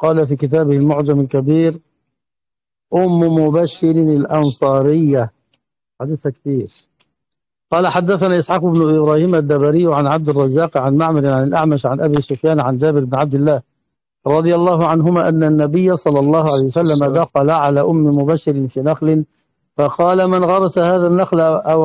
قال في كتابه المعجم الكبير: أم مبشر الأنصارية، حديثها كثير. قال حدثنا إسحاق بن إبراهيم الدبري عن عبد الرزاق عن معمر عن الأعمش عن أبي سفيان عن جابر بن عبد الله رضي الله عنهما أن النبي صلى الله عليه وسلم دخل على أم مبشر في نخل فقال: من غرس هذا النخل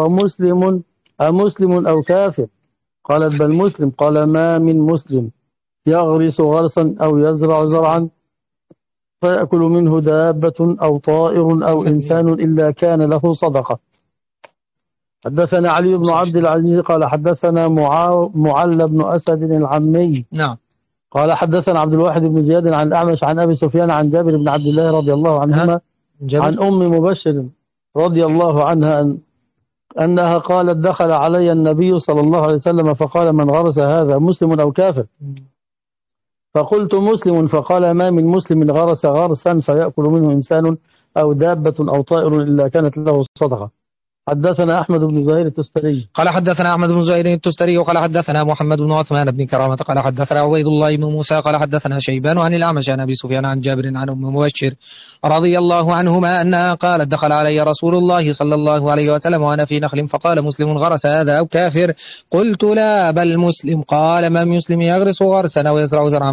أمسلم أو كافر؟ قالت: بل مسلم. قال: ما من مسلم يغرس غرسا أو يزرع زرعا فيأكل منه دابة أو طائر أو إنسان إلا كان له صدقة. حدثنا علي بن عبد العزيز قال حدثنا معل بن أسد العمي. نعم. قال حدثنا عبد الواحد بن زياد عن الأعمش عن أبي سفيان عن جابر بن عبد الله رضي الله عنهما عن أم مبشر رضي الله عنها أنها قالت: دخل علي النبي صلى الله عليه وسلم فقال: من غرس هذا مسلم أو كافر؟ فقلت: مسلم. فقال: ما من مسلم غرس غرسا فيأكل منه إنسان أو دابة أو طائر إلا كانت له صدقة. حدثنا أحمد بن زهير التستري قال حدثنا أحمد بن زهير التستري وقال حدثنا محمد بن عثمان بن كرامة قال حدثنا عبيد الله بن موسى قال حدثنا شيبان عن الأعمش عن أبي سفيان عن جابر عن أم مبشر رضي الله عنهما أنها قالت: دخل علي رسول الله صلى الله عليه وسلم وأنا في نخل فقال: مسلم غرس هذا أو كافر؟ قلت: لا، بل مسلم. قال: ما من مسلم يغرس غرسا أو يزرع زرعا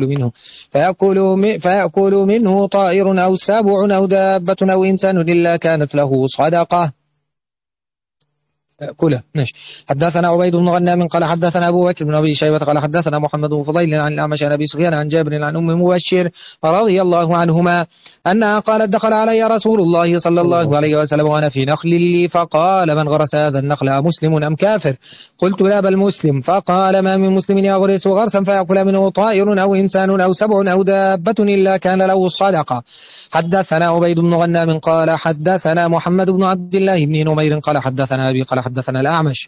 فيأكل منه طائر أو سبع أو دابة أو إنسان إلا كانت له صدقة. كله ماشي. حدثنا عبيد بن غنام قال حدثنا أبو بكر بن أبي شيبة قال حدثنا محمد بن فضيل عن الأعمش عن أبي سفيان عن جابر عن أم مبشر رضي الله عنهما أنها قالت: دخل علي رسول الله صلى الله عليه وسلم وأنا في نخل لي فقال: من غرس هذا النخل مسلم أم كافر؟ قلت: لا، بل مسلم. فقال: ما من مسلم يغرس غرسا فيأكل منه طائر أو إنسان أو سبع أو دابة إلا كان له الصدقة. حدثنا عبيد بن غنام قال حدثنا محمد بن عبد الله بن نمير قال حدثنا أبي قال حدثنا الأعمش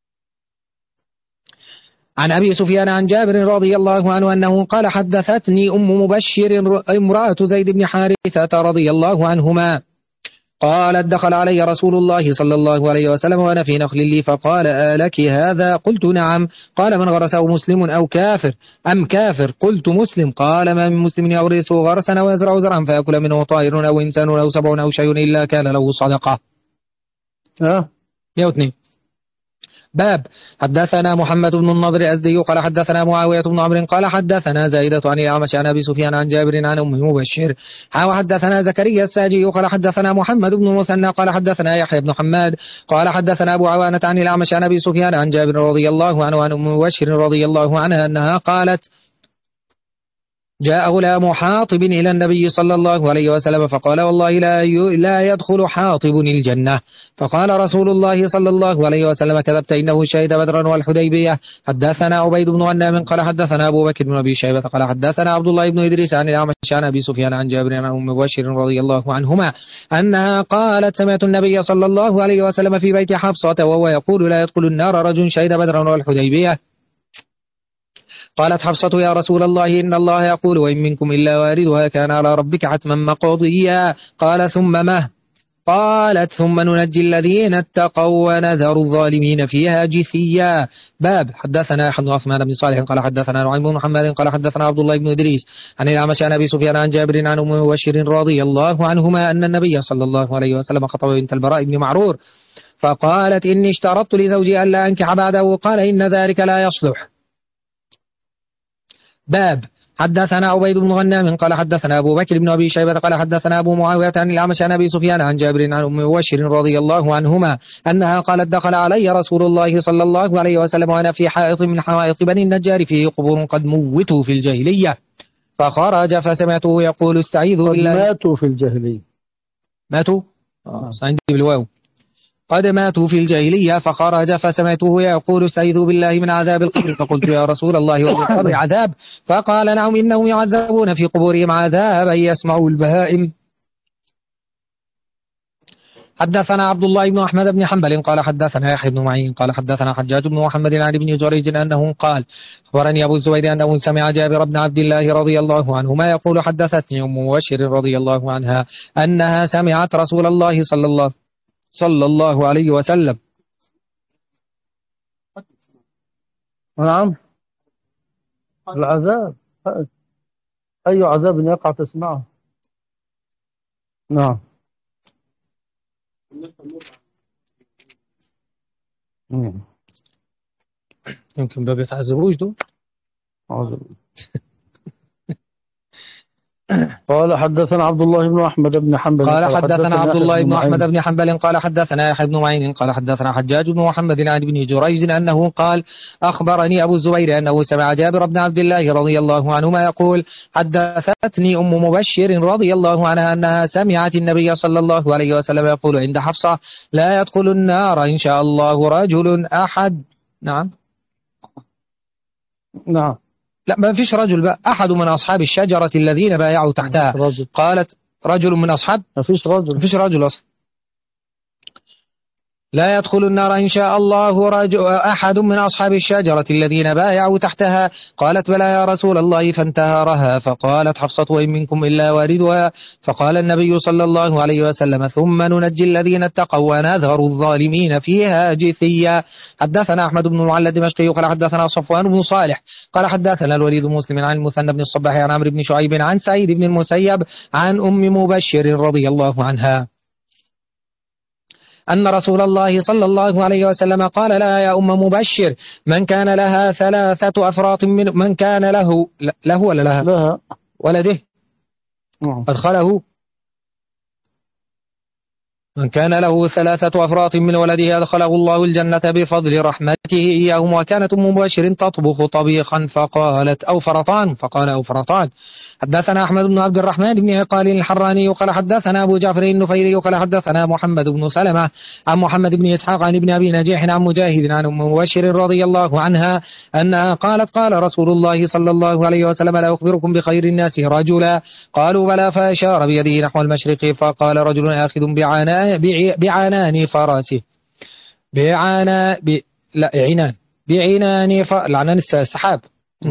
عن أبي سفيان عن جابر رضي الله عنه أنه قال: حدثتني أم مبشر امرأة زيد بن حارثة رضي الله عنهما قالت: دخل علي رسول الله صلى الله عليه وسلم وأنا في نخل لي فقال: آلك هذا؟ قلت: نعم. قال: من غرسه مسلم أو كافر أم كافر؟ قلت: مسلم. قال: ما من مسلم يغرس غرسا أو يزرع زرعا فيأكل منه طائر أو إنسان أو سبع أو شيء إلا كان له صدقة. 102. باب. حدثنا محمد بن النضر الأزدي قال حدثنا معاوية بن عمرو قال حدثنا زائدة عن الأعمش عن أبي سفيان عن جابر عن أم مبشر وحدثنا زكريا الساجي قال حدثنا محمد بن المثنى قال حدثنا يحيى بن حماد قال حدثنا أبو عوانة عن الأعمش عن أبي سفيان عن جابر رضي الله عنه وعن أم مبشر رضي الله عنها أنها قالت: جاء غلام حاطب إلى النبي صلى الله عليه وسلم فقال: والله لا يدخل حاطب الجنة. فقال رسول الله صلى الله عليه وسلم: كذبت، إنه شهد بدرا والحديبية. حدثنا عبيد بن غنام قال حدثنا أبو بكر بن أبي شيبة قال حدثنا عبد الله بن إدريس عن الأعمش عن أبي سفيان عن جابر عن أم مبشر رضي الله عنهما أنها قالت: سمعت النبي صلى الله عليه وسلم في بيت حفصة وهو يقول: لا يدخل النار رجل شهد بدرا والحديبية. قالت حفصة: يا رسول الله، إن الله يقول: وإن منكم إلا واردها كان على ربك حتما مقضيا. قال: ثم ما؟ قالت: ثم ننجي الذين اتقوا ونذر الظالمين فيها جثيا. باب. حدثنا يحيى بن عثمان بن صالح قال حدثنا نعيم بن محمد قال حدثنا عبد الله بن إدريس عن الأعمش عن أبي سفيان عن جابر عن أم مبشر رضي الله عنهما أن النبي صلى الله عليه وسلم خطب بنت البراء بن معرور فقالت: إني اشترطت لزوجي ألا أنكح بعده. قال: إن ذلك لا يصلح. باب. حدثنا عبيد بن غنام قال حدثنا أبو بكر بن أبي شيبة قال حدثنا أبو معاوية عن الأعمش عن أبي سفيان عن جابر عن أم مبشر رضي الله عنهما أنها قالت: دخل علي رسول الله صلى الله عليه وسلم وأنا في حائط من حوائط بني النجار فيه قبور قد موتوا في الجاهلية فخرج فسمعته يقول: استعيذوا بالله. ماتوا في الجاهلية. ماتوا؟ عندي بالواو. قد ماتوا في الجاهلية فخرج فسمعته يقول: استعيذوا بالله من عذاب القبر. فقلت: يا رسول الله، وفي القبر عذاب؟ فقال: نعم، إنهم يعذبون في قبورهم عذابا يسمعوا البهائم. حدثنا عبد الله بن أحمد بن حنبل قال حدثنا يحيى بن معين قال حدثنا حجاج بن محمد عن ابن جريج أنه قال: أخبرني أبو الزبير أنه سمع جابر بن عبد الله رضي الله عنهما يقول: حدثتني أم مبشر رضي الله عنها أنها سمعت رسول الله صلى الله عليه وسلم. نعم، العذاب. أي عذاب يقع تسمعه. نعم. يمكن ما بيتعذبوش دول. قال حدثنا عبد الله بن أحمد بن حنبل قال حدثنا عبد الله بن أحمد بن حنبل قال حدثنا يحيى بن معين قال حدثنا حجاج بن محمد عن ابن جريج أنه قال أخبرني أبو الزبير أنه سمع جابر بن عبد الله رضي الله عنهما يقول حدثتني أم مبشر رضي الله عنها أنها سمعت النبي صلى الله عليه وسلم يقول عند حفصة لا يدخل النار إن شاء الله رجل أحد. نعم لا ما فيش رجل بقى، أحد من أصحاب الشجرة الذين بايعوا تحتها. قالت رجل من أصحاب، ما فيش رجل أصلا. لا يدخل النار إن شاء الله أحد من أصحاب الشجرة الذين بايعوا تحتها. قالت بلى يا رسول الله فانتهرها. فقالت حفصة وإن منكم إلا واردها. فقال النبي صلى الله عليه وسلم ثم ننجي الذين اتقوا ونذر الظالمين فيها جثيا. حدثنا أحمد بن المعلى الدمشقي قال حدثنا صفوان بن صالح قال حدثنا الوليد بن مسلم عن المثنى بن الصباح عن عمرو بن شعيب عن سعيد بن المسيب عن أم مبشر رضي الله عنها أن رسول الله صلى الله عليه وسلم قال لها يا أم مبشر من كان لها 3 أفراط من كان له ولا لها ولده أدخله من كان له 3 أفراط من ولده أدخله الله الجنة بفضل رحمته إياهم. وكانت أم مبشر تطبخ طبيخا فقالت أو فرطان فقال أو فرطان. حدثنا أحمد بن عبد الرحمن بن عقال الحراني قال حدثنا أبو جعفر النفيري قال حدثنا محمد بن سلمة عن محمد بن إسحاق عن ابن أبي نجيح عن مجاهد عن أم مبشر رضي الله عنها أنها قالت قال رسول الله صلى الله عليه وسلم لا أخبركم بخير الناس رجلا. قالوا بلى فأشار بيده نحو المشرق فقال رجل آخذ بعنان فراسه العنان السحاب.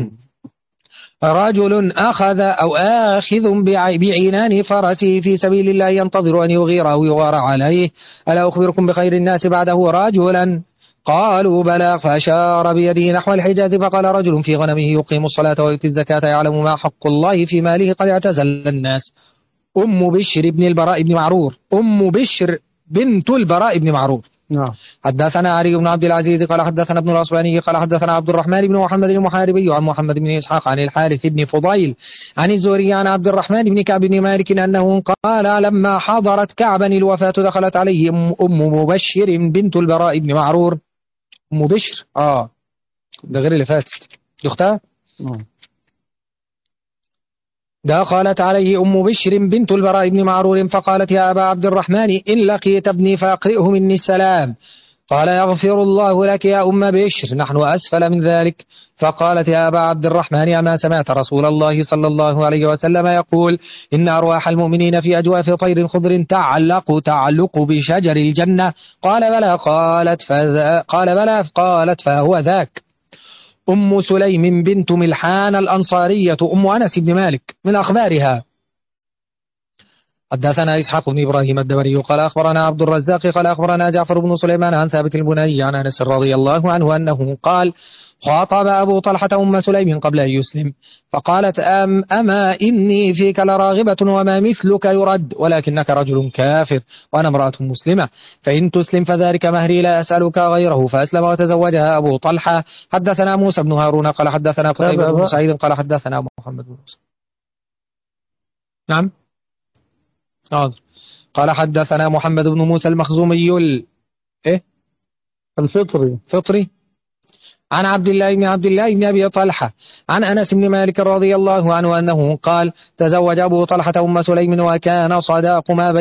رجل أخذ أو آخذ بعنان فرسه في سبيل الله ينتظر أن يغير أو يغار عليه. ألا أخبركم بخير الناس بعده رجلا. قالوا بلى فأشار بيده نحو الحجاز فقال رجل في غنمه يقيم الصلاة ويؤتي الزكاة يعلم ما حق الله في ماله قد اعتزل الناس. أم بشر بن البراء بن معرور أم بشر بنت البراء بن معرور. نعم. حدثنا علي بن عبد العزيز قال حدثنا ابن الأصبهاني قال حدثنا عبد الرحمن بن محمد المحاربي عن محمد بن إسحاق عن الحارث بن فضيل عن الزهري عن عبد الرحمن بن كعب بن مالك أنه قال لما حضرت كعبا الوفاة دخلت عليه أم مبشر بنت البراء بن معرور. أم بشر ده غير اللي فاتت أختها. دخلت عليه أم بشر بنت البراء بن معرور فقالت يا أبا عبد الرحمن إن لقيت ابني فأقرئه مني السلام. قال يغفر الله لك يا أم بشر نحن أسفل من ذلك. فقالت يا أبا عبد الرحمن أما سمعت رسول الله صلى الله عليه وسلم يقول إن أرواح المؤمنين في أجواف طير خضر تعلق بشجر الجنة. قال بلى قالت فهو ذاك. أم سليم بنت ملحان الأنصارية أم أنس بن مالك من أخبارها. حدثنا إسحاق بن إبراهيم الدوري قال أخبرنا عبد الرزاق قال أخبرنا جعفر بن سليمان عن ثابت البناني عن أنس رضي الله عنه أنه قال خاطب أبو طلحة أم سليم قبل أن يسلم فقالت أما إني فيك لراغبة وما مثلك يرد ولكنك رجل كافر وأنا امرأة مسلمة فإن تسلم فذلك مهري لا أسألك غيره. فأسلم وتزوجها أبو طلحة. حدثنا موسى بن هارون قال حدثنا قتيبة بن سعيد قال حدثنا محمد بن موسى. نعم قال حدثنا محمد بن موسى المخزومي الفطري عن عبد الله بن أبي طلحة عن أنس بن مالك رضي الله عنه أنه قال تزوج أبو طلحة أم سليم وكان صداق ما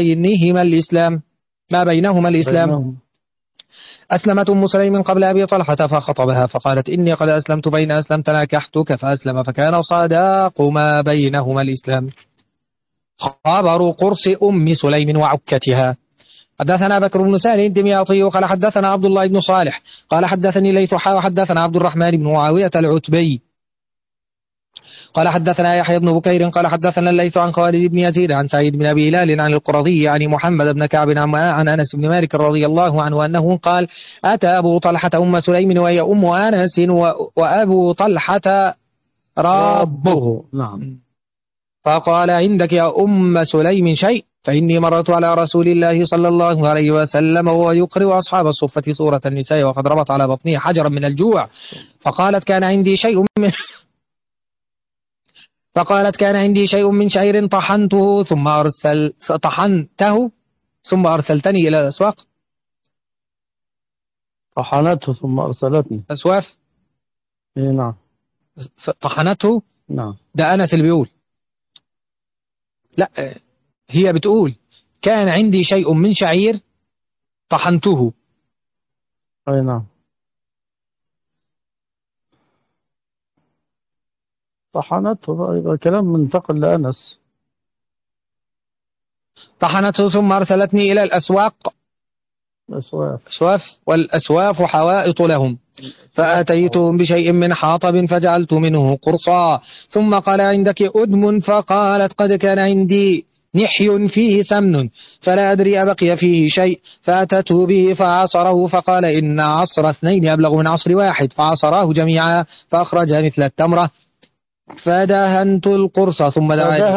بينهما الإسلام. أسلمت أم سليم قبل أبي طلحة فخطبها فقالت إني قد أسلمت بين أسلمت ناكحتك فأسلم فكان صداق ما بينهما الإسلام. خبر قرص أم سليم وعكتها. حدثنا بكر بن سالم الدمياطي قال حدثنا عبد الله بن صالح قال حدثني ليث وحدثنا عبد الرحمن بن معاوية العتبي قال حدثنا يحيى بن بكير قال حدثنا الليث عن خالد بن يزيد عن سعيد بن أبي هلال عن القرظي عن محمد بن كعب عن أنس بن مالك رضي الله عنه أنه قال أتى أبو طلحة أم سليم وهي أم أنس وأبو طلحة ربه. نعم. فقال عندك يا أم سليم شيء؟ فإني مررت على رسول الله صلى الله عليه وسلم وهو يقرئ أصحاب الصفة سورة النساء وقد ربط على بطنه حجرا من الجوع. فقالت كان عندي شيء من شعير طحنته ثم أرسلتني إلى الأسواق. طحنته ثم أرسلتني. أسواف. نعم. طحنته. نعم. ده أنس اللي بيقول. لا، هي بتقول كان عندي شيء من شعير طحنته. أي نعم. طحنته يبقى كلام منتقل لأنس. طحنته ثم أرسلتني إلى الأسواق. أسواف، والأسواف حوائط لهم، فأتيتهم بشيء من حاطب فجعلت منه قرصا، ثم قال عندك أدم؟ فقالت قد كان عندي نحي فيه سمن فلا أدري أبقي فيه شيء، فأتته به فعصره فقال إن عصر اثنين أبلغ من عصر واحد، فعصراه جميعا فأخرج مثل التمرة. فدهنت القرص ثم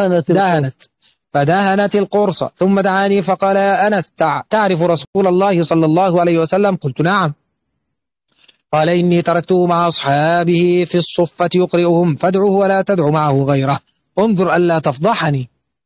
فدهنت القرص ثم دعاني فقال يا أنس تعرف رسول الله صلى الله عليه وسلم؟ قلت نعم. قال إني تركته مع أصحابه في الصفة يقرئهم فادعوه ولا تدع معه غيره، انظر ألا تفضحني.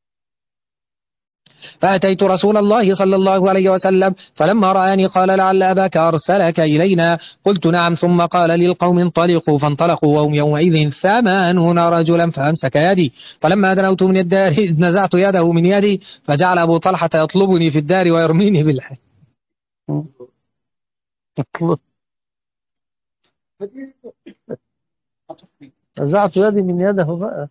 فأتيت رسول الله صلى الله عليه وسلم فلما رآني قال لعل أباك أرسلك إلينا؟ قلت نعم. ثم قال للقوم انطلقوا، فانطلقوا وهم يومئذ 80 رجلا، فأمسك يدي، فلما دنوت من الدار نزعت يده من يدي، فجعل أبو طلحة يطلبني في الدار ويرميني بالحي. نزعت يدي من يده بقى.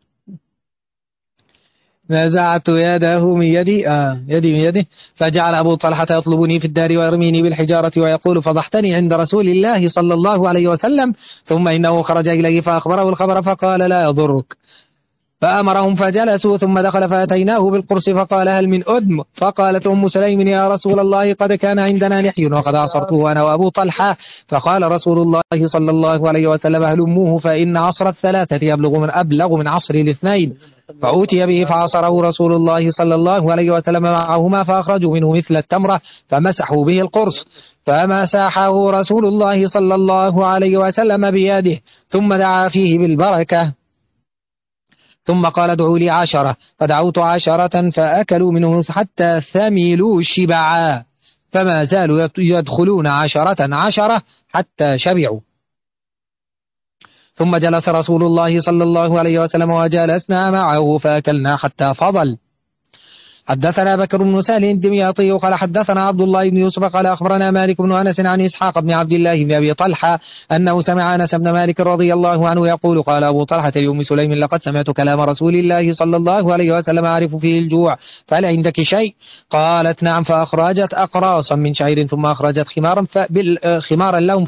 نزعت يده من يدي يدي من يده، فجعل أبو طلحة يطلبني في الدار ويرميني بالحجارة ويقول فضحتني عند رسول الله صلى الله عليه وسلم. ثم إنه خرج إليه فأخبره الخبر فقال لا يضرك، فأمرهم فجلسوا، ثم دخل فأتيناه بالقرص فقال هل من أدم؟ فقالت أم سليم يا رسول الله قد كان عندنا نحي وقد عصرته أنا وأبو طلحة. فقال رسول الله صلى الله عليه وسلم هلموه فإن عصر الثلاثة أبلغ من عصر الاثنين. فأوتي به فعصره رسول الله صلى الله عليه وسلم معهما فأخرجوا منه مثل التمرة فمسحوا به القرص، فمسحه رسول الله صلى الله عليه وسلم بيده ثم دعا فيه بالبركة، ثم قال ادعوا لي 10، فدعوت 10 فأكلوا منه حتى ثملوا شبعا، فما زالوا يدخلون 10 حتى شبعوا. ثم جلس رسول الله صلى الله عليه وسلم وجلسنا معه فأكلنا حتى فضل. حدثنا بكر بن سهل الدمياطي قال حدثنا عبد الله بن يوسف قال أخبرنا مالك بن أنس عن إسحاق بن عبد الله بن أبي طلحة أنه سمع أنس بن مالك رضي الله عنه يقول قال أبو طلحة لأم سليم لقد سمعت كلام رسول الله صلى الله عليه وسلم أعرف فيه الجوع، فهل عندك شيء؟ قالت نعم. فأخرجت أقراصا من شعير ثم أخرجت خمارا لهم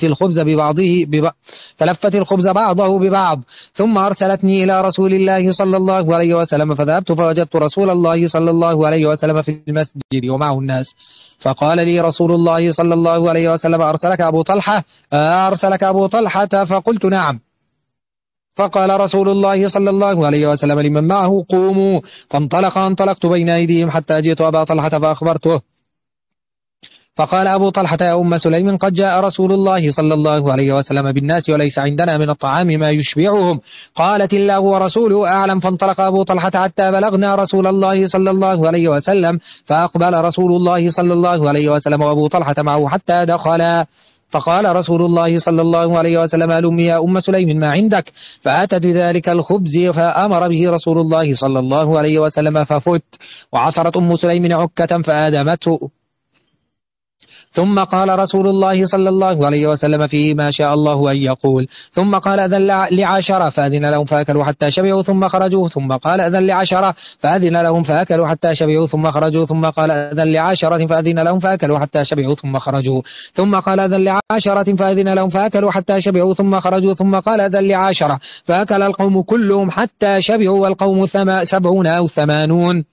فلفت الخبز بعضه ببعض، ثم أرسلتني إلى رسول الله صلى الله عليه وسلم، فذهبت فوجدت رسول الله صلى الله عليه وسلم في المسجد ومعه الناس، فقال لي رسول الله صلى الله عليه وسلم أرسلك أبو طلحة؟ فقلت نعم. فقال رسول الله صلى الله عليه وسلم لمن معه قوموا، فانطلقت بين أيديهم حتى جئت أبا طلحة فأخبرته، فقال أبو طلحة يا أم سليم قد جاء رسول الله صلى الله عليه وسلم بالناس وليس عندنا من الطعام ما يشبعهم. قالت الله ورسوله أعلم. فانطلق أبو طلحة حتى بلغنا رسول الله صلى الله عليه وسلم، فأقبل رسول الله صلى الله عليه وسلم وأبو طلحة معه حتى دخلا، فقال رسول الله صلى الله عليه وسلم ألم يا أم سليم ما عندك؟ فأتت بذلك الخبز فأمر به رسول الله صلى الله عليه وسلم ففت، وعصرت أم سليم عكة فآدمته، ثم قال رسول الله صلى الله عليه وسلم فيه ما شاء الله أن يقول، ثم قال أذن ل10 فأذن لهم فأكلوا حتى شبعوا ثم خرجوا، ثم قال أذن ل10 فأذن لهم فأكلوا حتى شبعوا ثم خرجوا، ثم قال أذن ل10 فأذن لهم فأكلوا حتى شبعوا ثم خرجوا، ثم قال أذن ل10 فأذن لهم فأكلوا حتى شبعوا ثم خرجوا، ثم قال أذن ل10 فأكل القوم كلهم حتى شبعوا والقوم 70 أو 80.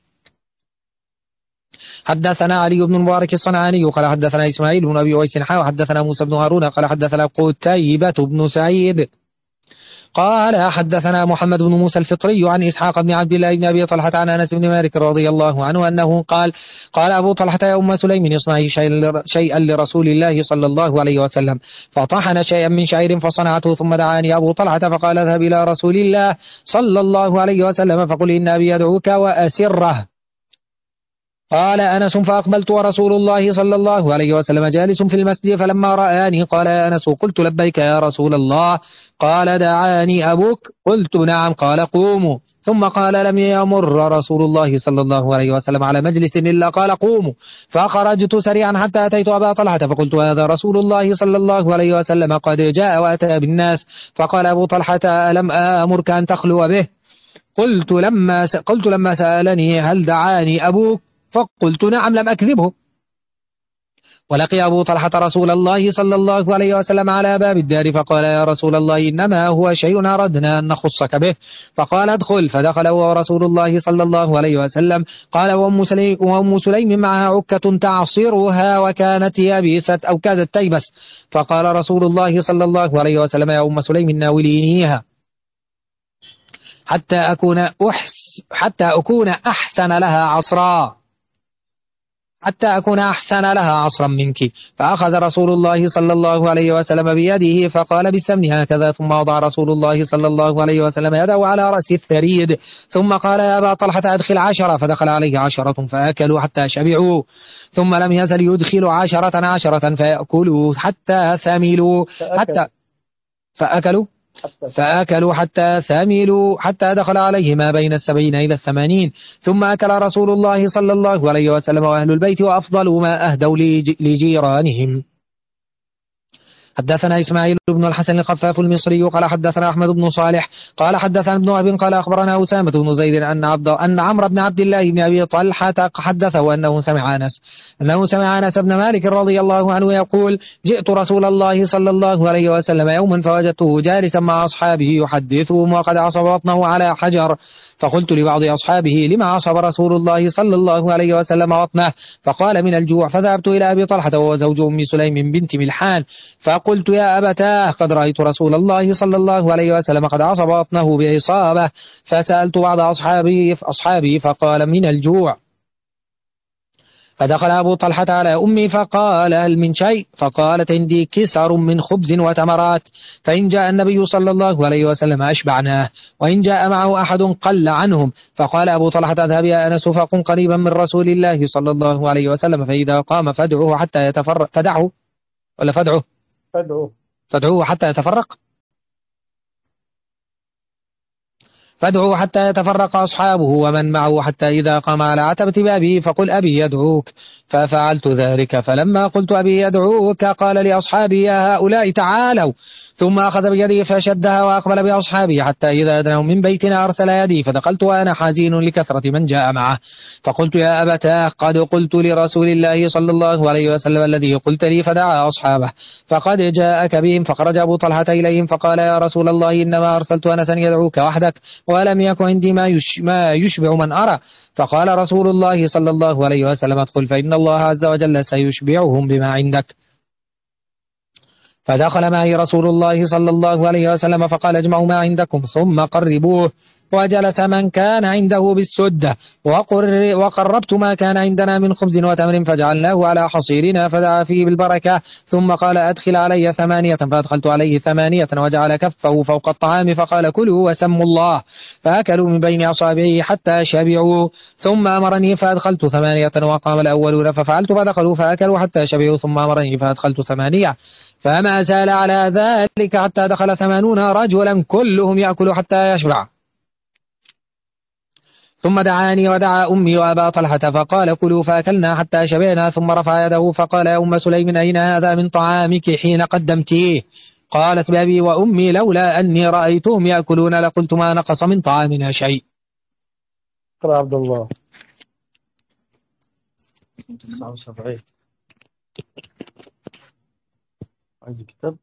حدثنا علي بن المبارك الصنعاني قال حدثنا إسماعيل بن أبي أويس وحدثنا موسى بن هارون قال حدثنا قتيبة بن سعيد قال حدثنا محمد بن موسى الفطري عن إسحاق بن عبد الله بن أبي طلحة عن أنس بن مالك رضي الله عنه أنه قال قال أبو طلحة يا أم سليم اصنعي شيئا لرسول الله صلى الله عليه وسلم، فطحن شيئا من شعير فصنعته، ثم دعاني أبو طلحة فقال اذهب إلى رسول الله صلى الله عليه وسلم فقل إن أبي يدعوك وأسره. قال أنس فأقبلت ورسول الله صلى الله عليه وسلم جالس في المسجد، فلما رآني قال يا أنس قلت لبيك يا رسول الله، قال دعاني أبوك، قلت نعم، قال قوموا، ثم قال لم يمر رسول الله صلى الله عليه وسلم على مجلس إلا قال قوموا، فخرجت سريعا حتى أتيت أبا طلحة فقلت هذا رسول الله صلى الله عليه وسلم قد جاء وأتى بالناس، فقال أبو طلحة ألم آمرك أن تخلو به؟ قلت لما سألني هل دعاني أبوك فقلت نعم لم أكذبه. ولقي أبو طلحة رسول الله صلى الله عليه وسلم على باب الدار فقال يا رسول الله إنما هو شيء أردنا أن نخصك به، فقال ادخل، فدخل هو رسول الله صلى الله عليه وسلم. قال وأم سليم معها عكة تعصرها وكانت يابسة أو كادت تيبس، فقال رسول الله صلى الله عليه وسلم يا أم سليم ناولينيها حتى أكون أحسن لها عصرا منك. فأخذ رسول الله صلى الله عليه وسلم بيده فقال بالسمن هكذا، ثم وضع رسول الله صلى الله عليه وسلم يده على رأس الثريد، ثم قال يا أبا طلحة أدخل 10، فدخل عليه 10 فأكلوا حتى شبعوا، ثم لم يزل يدخل 10 فيأكلوا حتى ثملوا فأكلوا حتى ثملوا حتى دخل عليه ما بين 70 إلى 80، ثم أكل رسول الله صلى الله عليه وسلم وأهل البيت وأفضل ما أهدوا لجيرانهم. حدثنا إسماعيل بن الحسن الخفاف المصري قال حدثنا أحمد بن صالح قال حدثنا ابن وهب قال أخبرنا أسامة بن زيد أن عمرو بن عبد الله بن أبي طلحة حدثه أنه سمع أنس بن مالك رضي الله عنه يقول جئت رسول الله صلى الله عليه وسلم يوما فوجدته جالسا مع أصحابه يحدثهم وقد عصب بطنه على حجر، فقلت لبعض أصحابه لما عصب رسول الله صلى الله عليه وسلم بطنه؟ فقال من الجوع، فذهبت إلى أبي طلحة وهو زوج أم سليم بنت ملحان فقلت يا أبتاه قد رأيت رسول الله صلى الله عليه وسلم قد عصب بطنه بعصابة، فسألت بعض أصحابي فقال من الجوع. فدخل أبو طلحة على أمي فقال هل من شيء؟ فقالت عندي كسر من خبز وتمرات، فإن جاء النبي صلى الله عليه وسلم أشبعناه، وإن جاء معه أحد قل عنهم. فقال أبو طلحة اذهب يا أنس فقم قريبا من رسول الله صلى الله عليه وسلم، فإذا قام فادعوه حتى يتفرق فادعوه حتى يتفرق أصحابه ومن معه، حتى إذا قام على عتبة بابه فقل أبي يدعوك، ففعلت ذلك. فلما قلت أبي يدعوك قال لأصحابي يا هؤلاء تعالوا، ثم أخذ بيدي فشدها وأقبل بأصحابه حتى إذا أدنوا من بيتنا أرسل يدي، فدخلت وأنا حزين لكثرة من جاء معه، فقلت يا أبتاه قد قلت لرسول الله صلى الله عليه وسلم الذي قلت لي، فدعا أصحابه فقد جاءك بهم. فخرج أبو طلحة إليهم فقال يا رسول الله إنما أرسلت أنسا يدعوك وحدك ولم يكن عندي ما يشبع من أرى. فقال رسول الله صلى الله عليه وسلم ادخل فإن الله عز وجل سيشبعهم بما عندك. فدخل معي رسول الله صلى الله عليه وسلم فقال اجمعوا ما عندكم ثم قربوه، وجلس من كان عنده بالسدة، وقربت ما كان عندنا من خبز وتمر فجعلناه على حصيرنا فدعا فيه بالبركة، ثم قال أدخل علي 8، فأدخلت عليه 8 وجعل كفه فوق الطعام فقال كلوا وسموا الله، فأكلوا من بين أصابعه حتى شبعوا، ثم أمرني فأدخلت 8 وقام الأولون ففعلت فدخلوا فأكلوا حتى شبعوا، ثم أمرني فأدخلت 8، فما زال على ذلك حتى دخل 80 رجلا كلهم يأكل حتى يشبع. ثم دعاني ودعا أمي وأبا طلحة فقال كلوا فأكلنا حتى شبعنا، ثم رفع يده فقال يا أم سليم أين هذا من طعامك حين قدمتيه؟ قالت بأبي وأمي لولا أني رأيتهم يأكلون لقلت ما نقص من طعامنا شيء. قرأ عبد الله 79 عايز كتاب.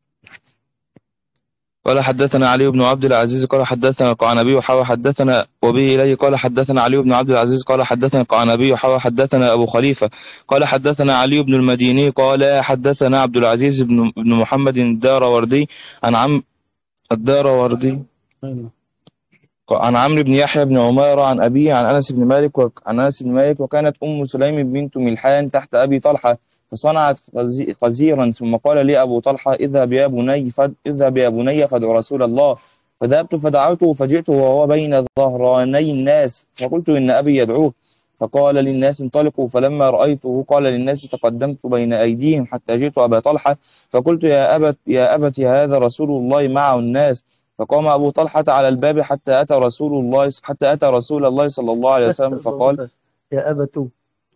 قال حدثنا علي بن عبد العزيز قال حدثنا القعنبي وحوى حدثنا وبه إليه قال حدثنا علي بن عبد العزيز قال حدثنا القعنبي وحوى حدثنا أبو خليفة قال حدثنا علي بن المديني قال حدثنا عبد العزيز بن محمد الداروردي عن الداروردي أيوة. عن عمرو بن يحيى بن عمارة عن أبيه عن أنس بن مالك عن أنس بن مالك وكانت أم سليم بنت ملحان تحت أبي طلحة فصنعت خزيرا ثم قال لي أبو طلحة اذهب يا بني فادع رسول الله. فذهبت فدعوته فجئته وهو بين ظهراني الناس فقلت إن أبي يدعوه. فقال للناس انطلقوا فلما رأيته قال للناس تقدمت بين أيديهم حتى جئت أبا طلحة فقلت يا أبت هذا رسول الله معه الناس. فقام أبو طلحة على الباب حتى أتى رسول الله صلى الله عليه وسلم فقال يا أبت،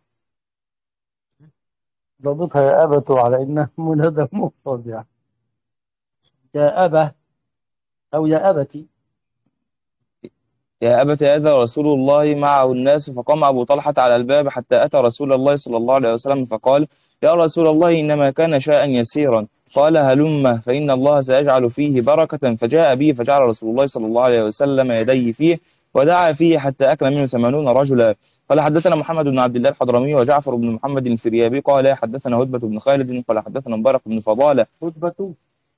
ضبطها يا أبت على إنها منادى مفرد يعني. يا أبا أو يا أبتي. يا أبت هذا رسول الله معه الناس. فقام أبو طلحة على الباب حتى أتى رسول الله صلى الله عليه وسلم فقال يا رسول الله إنما كان شيئا يسيرا. قال هلم فإن الله سيجعل فيه بركة. فجاء به فجعل رسول الله صلى الله عليه وسلم يديه فيه ودعا فيه حتى أكل منه 80 رجلا. قال حدثنا محمد بن عبد الله الحضرمي وجعفر بن محمد الفريابي قال حدثنا هدبة بن خالد قال حدثنا مبارك بن فضالة. هدبة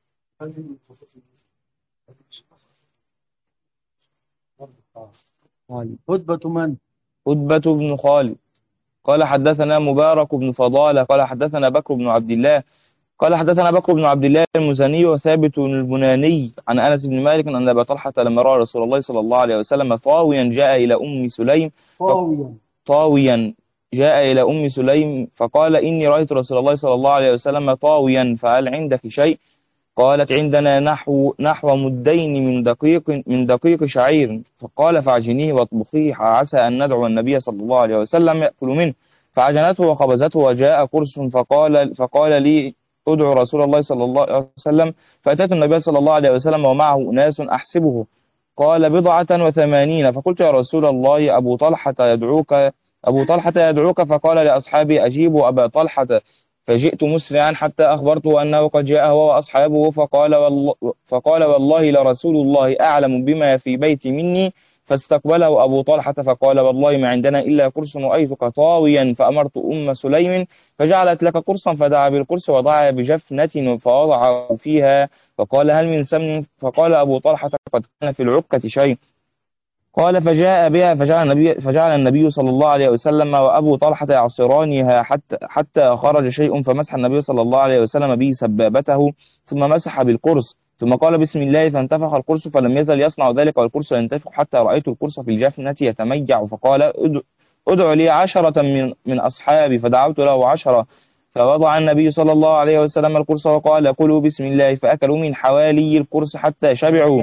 هدبة من؟ هدبة بن خالد قال حدثنا مبارك بن فضالة قال حدثنا بكر بن عبد الله قال حدثنا بكر بن عبد الله المزني وثابت البناني عن انس بن مالك ان ابا طلحه لما راى رسول الله صلى الله عليه وسلم طاويا جاء الى ام سليم طاويا جاء الى ام سليم فقال اني رايت رسول الله صلى الله عليه وسلم طاويا فهل عندك شيء؟ قالت عندنا نحو مدين من دقيق شعير. فقال فاعجنيه واطبخيه عسى ان ندعو النبي صلى الله عليه وسلم ياكل منه. فعجنته وخبزته وجاء قرص فقال لي ادعو رسول الله صلى الله عليه وسلم. فأتيت النبي صلى الله عليه وسلم ومعه أناس أحسبه قال 89. فقلت يا رسول الله أبو طلحة يدعوك فقال لأصحابي أجيبوا أبا طلحة. فجئت مسرعا حتى أخبرته أنه قد جاء هو وأصحابه فقال والله لرسول الله أعلم بما في بيتي مني. فاستقبله أبو طلحة فقال والله ما عندنا إلا قرص رأيتك طاويا فأمرت أم سليم فجعلت لك قرصا فدعا بالقرص وضع بجفنة فوضع فيها فقال هل من سمن؟ فقال أبو طلحة قد كان في العكة شيء. قال فجاء بها فجعل النبي صلى الله عليه وسلم وأبو طلحة يعصرانها حتى خرج شيء فمسح النبي صلى الله عليه وسلم به سبابته ثم مسح بالقرص ثم قال بسم الله فانتفخ القرص فلم يزل يصنع ذلك والقرص ينتفخ حتى رأيت القرص في الجفنة يتميع. فقال ادع لي 10 من أصحابي فدعوت له 10. فوضع النبي صلى الله عليه وسلم القرص وقال كلوا بسم الله فأكلوا من حوالي القرص حتى شبعوا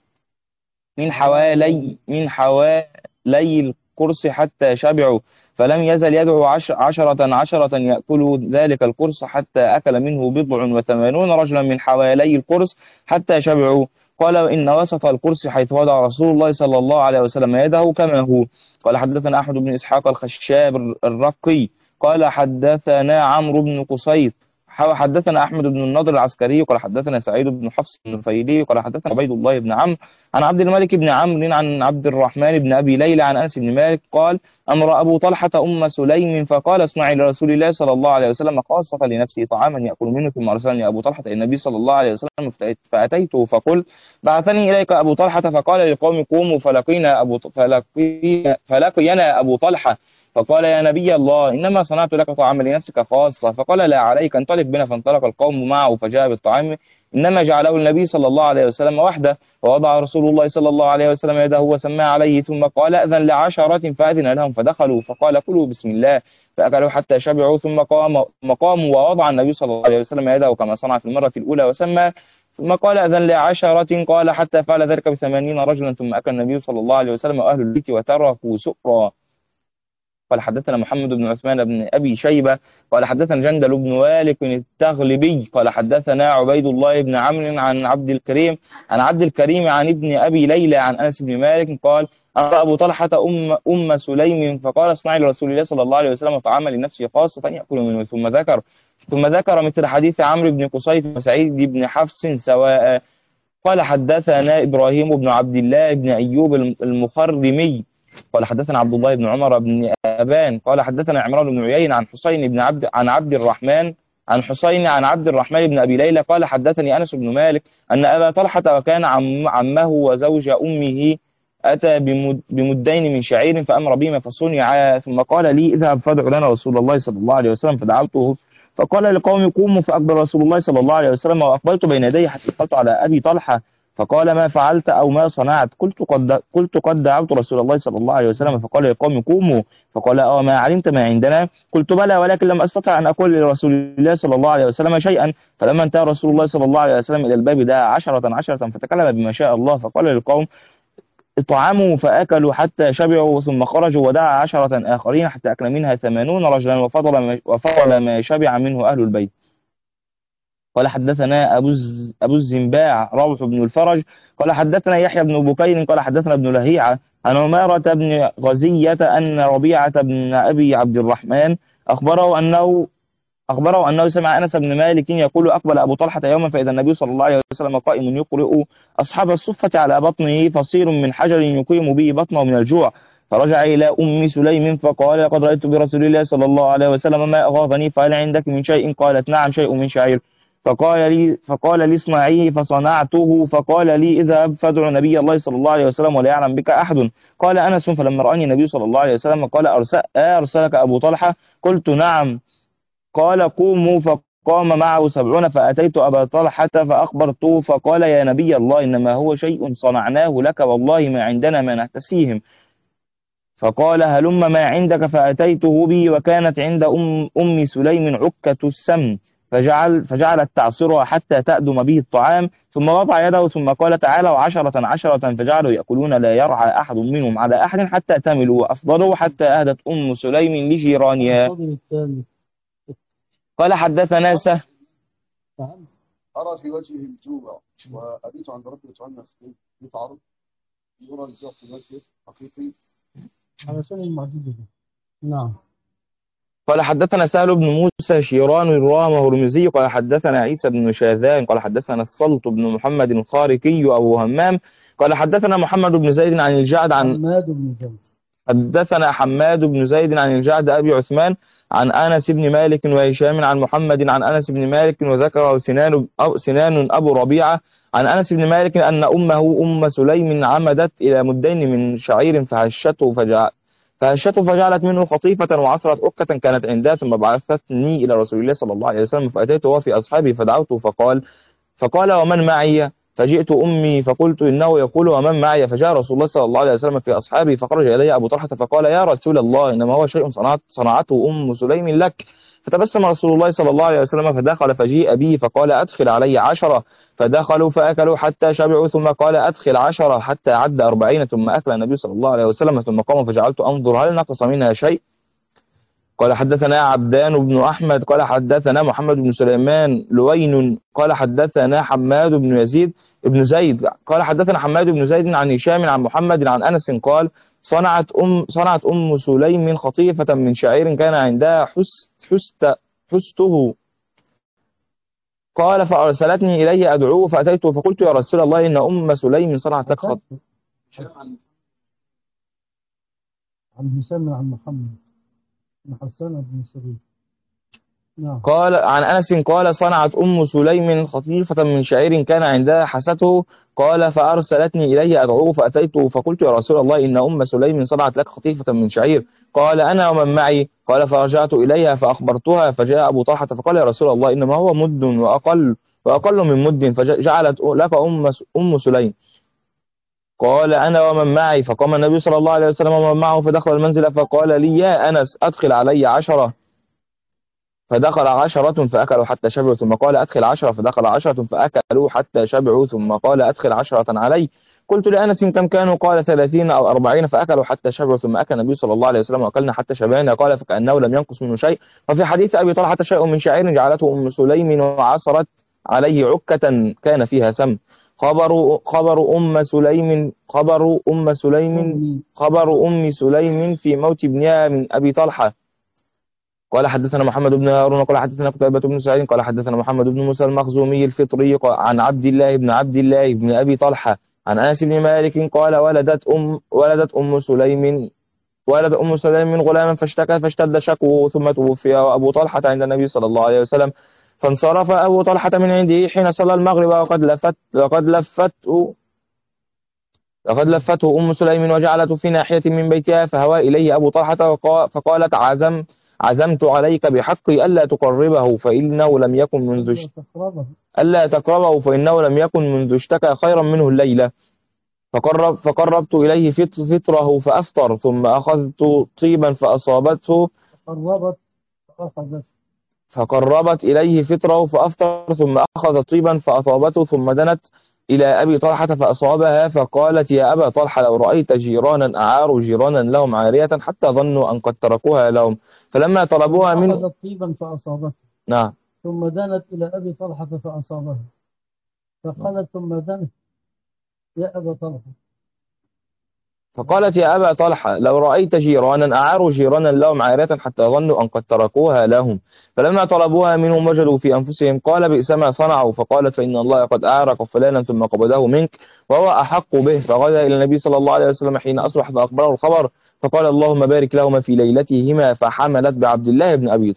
من حوالي القرص حتى شبعوا. فلم يزل يدعو 10 يأكلوا ذلك القرص حتى أكل منه 87 رجلا من حوالي القرص حتى شبعوا. قال إن وسط القرص حيث وضع رسول الله صلى الله عليه وسلم يده كما هو. قال حدثنا أحمد بن إسحاق الخشاب الرقي قال حدثنا عمرو بن قصيد حدثنا أحمد بن النضر العسكري قال حدثنا سعيد بن حفص النفيلي قال حدثنا عبيد الله بن عمرو عن عبد الملك بن عمرو عن عبد الرحمن بن أبي ليلى عن أنس بن مالك قال أمر أبو طلحة أم سليم فقال اصنعي لرسول الله صلى الله عليه وسلم خاصة لنفسه طعاما يأكل منه ثم أرسلني أبو طلحة إلى النبي صلى الله عليه وسلم فأتيته فقلت بعثني إليك أبو طلحة فقال للقوم قوموا فلقينا أبو طلحة فقال يا نبي الله إنما صنعت لك طعاما لنفسك خاصة. فقال لا عليك انطلق بنا. فانطلق القوم معه فجاء بالطعام إنما جعله النبي صلى الله عليه وسلم وحده. ووضع رسول الله صلى الله عليه وسلم يده وسمى عليه ثم قال أذن ل10 فأذن لهم فدخلوا فقال كلوا بسم الله فأكلوا حتى شبعوا ثم قاموا ووضع النبي صلى الله عليه وسلم يده كما صنع في المرة الأولى وسمى ثم قال أذن ل10 قال حتى فعل ذلك ب80 رجلا ثم أكل النبي صلى الله عليه وسلم وأهل البيت وتركوا سؤرا. قال حدثنا محمد بن عثمان بن أبي شيبة قال حدثنا جندل بن والك التغلبي قال حدثنا عبيد الله بن عمرو عن عبد الكريم عن ابن أبي ليلى عن أنس بن مالك قال أمر أبو طلحة أم سليم فقال اصنعي لرسول الله صلى الله عليه وسلم طعاما لنفسه خاصة يأكل منه ثم ذكر مثل حديث عمرو بن قصيد وسعيد بن حفص سواء. قال حدثنا إبراهيم بن عبد الله بن أيوب المخرمي قال حدثنا عبد الله بن عمر بن أبان قال حدثنا عمران بن عيين عن حسين بن عبد الرحمن عن حسين عن عبد الرحمن بن أبي ليلى قال حدثني أنس بن مالك أن أبا طلحة وكان عمه وزوج أمه أتى بمدين من شعير فأمر بهما فصنعا، ثم قال لي اذهب فادع لنا رسول الله صلى الله عليه وسلم، فدعوته فقال لقوم قوموا، فأقبل رسول الله صلى الله عليه وسلم وأقبلت بين يديه حتى دخلت على أبي طلحة فقال ما فعلت أو ما صنعت؟ قلت قد دعوت رسول الله صلى الله عليه وسلم، فقال لقوم قوموا، فقال ما علمت ما عندنا؟ قلت بلى ولكن لم أستطع أن أقول لرسول الله صلى الله عليه وسلم شيئا. فلما انتهى رسول الله صلى الله عليه وسلم إلى الباب دعا عشرة فتكلم بما شاء الله، فقال للقوم اطعموا فأكلوا حتى شبعوا، ثم خرجوا ودعا 10 آخرين حتى أكل منها 80 رجلا وفضل ما شبع منه أهل البيت. قال حدثنا أبو الزنباع روح بن الفرج قال حدثنا يحيى بن بكير قال حدثنا ابن لهيعة عن عمارة بن غزية أن ربيعة بن أبي عبد الرحمن أخبره أنه سمع أنس بن مالك يقول أقبل أبو طلحة يوما فإذا النبي صلى الله عليه وسلم قائم يقرئ أصحاب الصفة على بطنه فصير من حجر يقيم به بطنه من الجوع، فرجع إلى أم سليم فقال لقد رأيت برسول الله صلى الله عليه وسلم ما أغاظني، فهل عندك من شيء؟ قالت نعم شيء من شعير. فقال لي اصنعيه فصنعته، فقال لي اذهب فادع نبي الله صلى الله عليه وسلم ولا يعلم بك أحد. قال أنس فلما رآني النبي صلى الله عليه وسلم قال أرسلك أبو طلحة؟ قلت نعم. قال قوموا، فقام معه 70 فأتيت أبا طلحة فأخبرته فقال يا نبي الله إنما هو شيء صنعناه لك والله ما عندنا ما نهتسيهم. فقال هلم ما عندك، فأتيته به وكانت عند أم سليم عكة السمن فجعلت تعصرها حتى تأدم به الطعام، ثم وضع يده ثم قال تعالوا 10 فجعلوا يأكلون لا يرعى أحد منهم على أحد حتى تملوا وأفضلوا حتى أهدت أم سليم لجيرانها. قال حدثنا أرى في وجهه الجوع وأبيت عند ربي يطعمنا في تعرض يرى الجوع في وجهه حقيقي على سنة المعجزة. نعم. قال حدثنا سهل بن موسى شيران الرامة هرمزي قال حدثنا عيسى بن شاذان قال حدثنا السلط بن محمد الخاركي أبو همام قال حدثنا محمد بن زيد عن الجعد حدثنا حماد بن زيد عن الجعد أبي عثمان عن أنس بن مالك وهشام عن محمد عن أنس بن مالك وذكره سنان أبو ربيعة عن أنس بن مالك أن أمه أم سليم عمدت إلى مدين من شعير فهشته فجعلت منه خطيفة وعصرت أكة كانت عندها، ثم بعثتني إلى رسول الله صلى الله عليه وسلم فأتيته وفي أصحابي فدعوته فقال ومن معي؟ فجئت أمي فقلت إنه يقول ومن معي؟ فجاء رسول الله صلى الله عليه وسلم في أصحابي فخرج إلي أبو طلحة فقال يا رسول الله إنما هو شيء صنعته أم سليم لك. فتبسم رسول الله صلى الله عليه وسلم فدخل فجيء به فقال أدخل علي 10 فدخلوا فأكلوا حتى شبعوا، ثم قال أدخل 10 حتى عد 40 ثم أكل النبي صلى الله عليه وسلم ثم قام فجعلت أنظر هل نقص منها شيء. قال حدثنا عبدان بن أحمد قال حدثنا محمد بن سليمان لوين قال حدثنا حماد بن يزيد بن زيد قال حدثنا حماد بن زيد عن هشام عن محمد عن أنس قال صنعت أم سليم خطيفة من شعير كان عندها حسته قال فأرسلتني إليه أدعوه فأتيته فقلت يا رسول الله إن أم سليم صنعت لك عن هشام عن محمد بن حسان بن سبيل. نعم. قال عن أنس قال صنعت أم سليم خطيفة من شعير كان عندها حسته قال فأرسلتني إليه أدعوه فأتيته فقلت يا رسول الله إن أم سليم صنعت لك خطيفة من شعير قال أنا ومن معي قال فرجعت إليها فأخبرتها فجاء أبو طلحة فقال يا رسول الله إنما هو مد وأقل من مد فجعلت لك أم سليم قال أنا ومن معي فقام النبي صلى الله عليه وسلم ومن معه فدخل المنزل فقال لي يا أنس أدخل علي 10 فدخل 10 فأكلوا حتى شبعوا ثم قال أدخل 10 فدخل 10 فأكلوا حتى شبعوا ثم قال أدخل 10 علي. قلت لأنس كم كانوا؟ قال 30 أو 40 فأكلوا حتى شبعوا ثم أكل النبي صلى الله عليه وسلم وأكلنا حتى شبعنا قال فكأنه لم ينقص منه شيء. وفي حديث أبي طلحة شيء من شعير جعلته أم سليم وعصرت عليه عكة كان فيها سم. خبر أم سليم في موت ابنها من أبي طلحة. قال حدثنا محمد بن هارون قال حدثنا قتيبة بن سعيد قال حدثنا محمد بن موسى المخزومي الفطري عن عبد الله بن أبي طلحة عن أنس بن مالك قال ولدت أم سليم ولد أم سليم من غلام فاشتكى فاشتد شكوه ثم توفي أبو طلحة عند النبي صلى الله عليه وسلم، فانصرف أبو طلحة من عنده حين صلى المغرب وقد لفته أم سليم وجعلته في ناحية من بيتها، فهوى إليه أبو طلحة فقالت عزمت عليك بحقي ألا تقربه فإنه لم يكن منذ اشتكى خيرا منه الليلة. فقربت إليه فطره فأفطر، ثم أخذت طيبا فأصابته فقربت إليه فطره فأفطر، ثم أخذ طيبا فأصابته، ثم دنت إلى أبي طلحة فأصابها، فقالت يا أبا طلحة لو رأيت جيرانا أعاروا جيرانا لهم عارية حتى ظنوا أن قد تركوها لهم، فلما طلبوها منه أخذت طيبا فأصابته. نعم. ثم دنت إلى أبي طلحة فأصابها، فقالت ثم دنت يا أبا طلحة. فقالت يا أبا طلحة لو رأيت جيرانا أعاروا جيرانا لهم عارية حتى ظنوا أن قد تركوها لهم، فلما طلبوها منهم وجدوا في أنفسهم قال بئس ما صنعوا، فقالت فإن الله قد أعرق فلانا ثم قبضه منك وهو أحق به، فغدا إلى النبي صلى الله عليه وسلم حين أصبح فأخبره الخبر، فقال اللهم بارك لهما في ليلتهما، فحملت بعبد الله بن أبي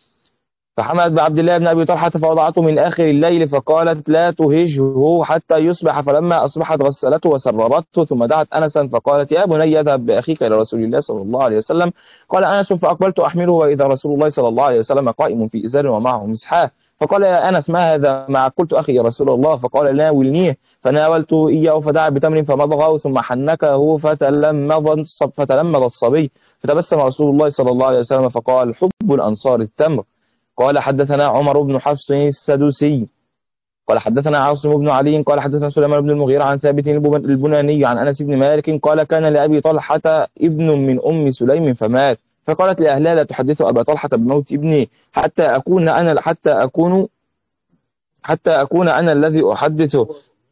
طلحة فوضعته من آخر الليل، فقالت لا تهجه حتى يصبح، فلما أصبحت غسلته وسررته، ثم دعت أنسا فقالت يا بني اذهب بأخيك إلى رسول الله صلى الله عليه وسلم. قال أنس فأقبلت أحمله وإذا رسول الله صلى الله عليه وسلم قائم في إزار ومعه مسحاه، فقال يا أنس ما هذا معك؟ قلت أخي يا رسول الله، فقال ناولنيه، فناولته إياه فدعا بتمر فمضغه ثم حنكه فتلمذ الصبي، فتبسم رسول الله صلى الله عليه وسلم فقال حب الأنصار التمر. قال حدثنا عمر بن حفص السدوسي قال حدثنا عاصم بن علي قال حدثنا سليمان بن المغيرة عن ثابت البناني عن أنس بن مالك قال كان لأبي طلحة ابن من أم سليم فمات، فقالت لأهلها لا تحدثوا أبا طلحة بموت ابني حتى أكون أنا الذي أحدثه.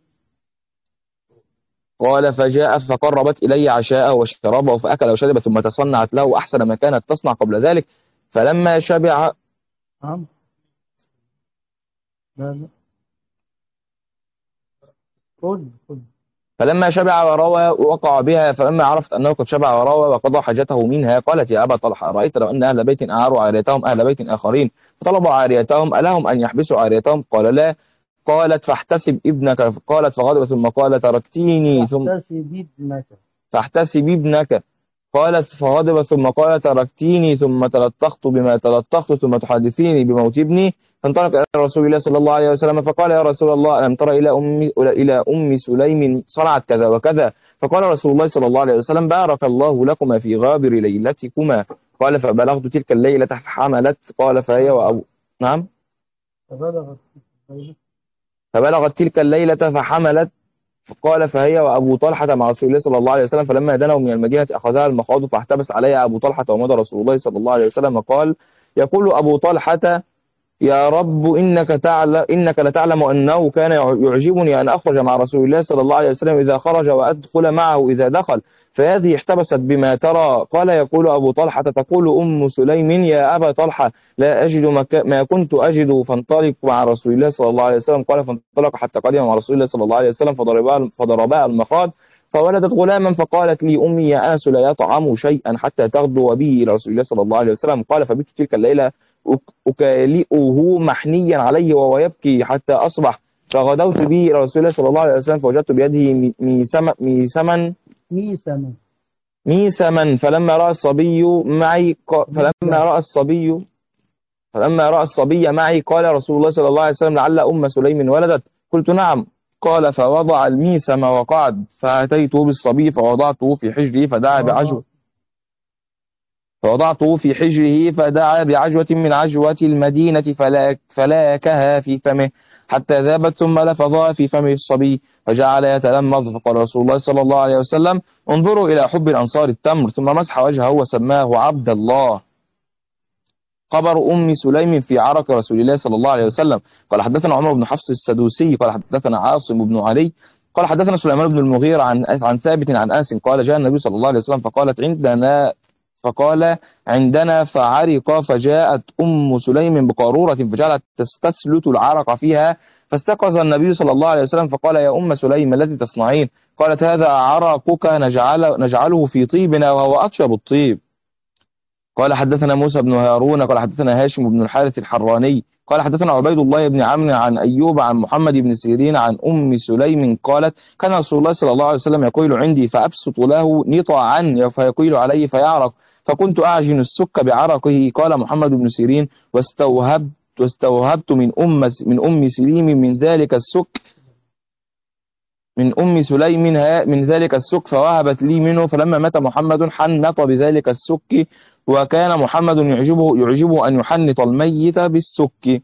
قال فجاء فقربت إلي عشاءه وشرابه فأكل وشرب، ثم تصنعت له أحسن ما كانت تصنع قبل ذلك، فلما شبع فلما شبع وروى وقع بها، فلما عرفت أنه قد شبع وروى وقضى حاجته منها قالت يا أبا طلحة أرأيت لو أن أهل بيت أعاروا عاريتهم أهل بيت آخرين فطلبوا عاريتهم ألهم أن يحبسوا عاريتهم؟ قال لا. قالت فاحتسب ابنك، قالت فغضب ثم قال تركتيني فاحتسب ابنك، قالت فغضب ثم قال تركتيني ثم تلطخت بما تلطخت ثم تحدثيني بموت ابني، فانطلق إلى رسول الله صلى الله عليه وسلم فقال يا رسول الله ألم تر إلى أم سليم صنعت كذا وكذا؟ فقال رسول الله صلى الله عليه وسلم بارك الله لكما في غابر ليلتكما. قال فبلغت تلك الليلة فحملت، قال فهي وأبو نعم فبلغت تلك الليلة فحملت، قال فهي وأبو طلحة مع رسول الله صلى الله عليه وسلم، فلما دنوا من المدينة أخذها المخاض فاحتبس عليها أبو طلحة ومضى رسول الله صلى الله عليه وسلم. قال يقول أبو طلحة يا رب إنك لتعلم أنه كان يعجبني أن أخرج مع رسول الله صلى الله عليه وسلم إذا خرج وأدخل معه إذا دخل، فهذه احتبست بما ترى. قال يقول أبو طلحة تقول أم سليم يا أبا طلحة لا أجد ما كنت أجد فانطلق مع رسول الله صلى الله عليه وسلم. قال فانطلق حتى قدم مع رسول الله صلى الله عليه وسلم فضربا المخاض فولدت غلاما، فقالت لي أمي يا أنس لا يطعم شيئا حتى تغدو به إلى رسول الله صلى الله عليه وسلم. قال فبت تلك الليلة أكالئه محنيا عليه وهو يبكي حتى أصبح، فغدوت به إلى رسول الله صلى الله عليه وسلم فوجدت بيده ميسما فلما رأى الصبي معي قال رسول الله صلى الله عليه وسلم لعل أم سليم ولدت؟ قلت نعم. قال فوضع الميسم وقعد، فأتيته بالصبي فوضعته في حجره فدعا بعجوة من عجوة المدينة فلاكها في فمه حتى ذابت ثم لفظها في فم الصبي فجعل يتلمذ، فقال رسول الله صلى الله عليه وسلم انظروا إلى حب الأنصار التمر، ثم مسح وجهه وسماه عبد الله. خبر أم سليم في عرق رسول الله صلى الله عليه وسلم. قال حدثنا عمر بن حفص السدوسي قال حدثنا عاصم بن علي قال حدثنا سليمان بن المغيرة عن ثابت عن أنس قال جاء النبي صلى الله عليه وسلم فقال عندنا فعرق، فجاءت أم سليم بقارورة فجعلت تستسلت العرق فيها فاستيقظ النبي صلى الله عليه وسلم فقال يا أم سليم ما الذي تصنعين؟ قالت هذا عرقك نجعله في طيبنا وهو أطيب الطيب. قال حدثنا موسى بن هارون قال حدثنا هاشم بن الحارث الحراني قال حدثنا عبيد الله بن عمرو عن أيوب عن محمد بن سيرين عن أم سليم قالت كان رسول الله صلى الله عليه وسلم يقول عندي فأبسط له نطعا فيقيل عليه فيعرق فكنت أعجن السك بعرقه. قال محمد بن سيرين واستوهبت من أم سليم من ذلك السك من أم سليم من ذلك السك فوهبت لي منه فلما مات محمد حنط بذلك السك وكان محمد يعجبه أن يحنط الميت بالسك.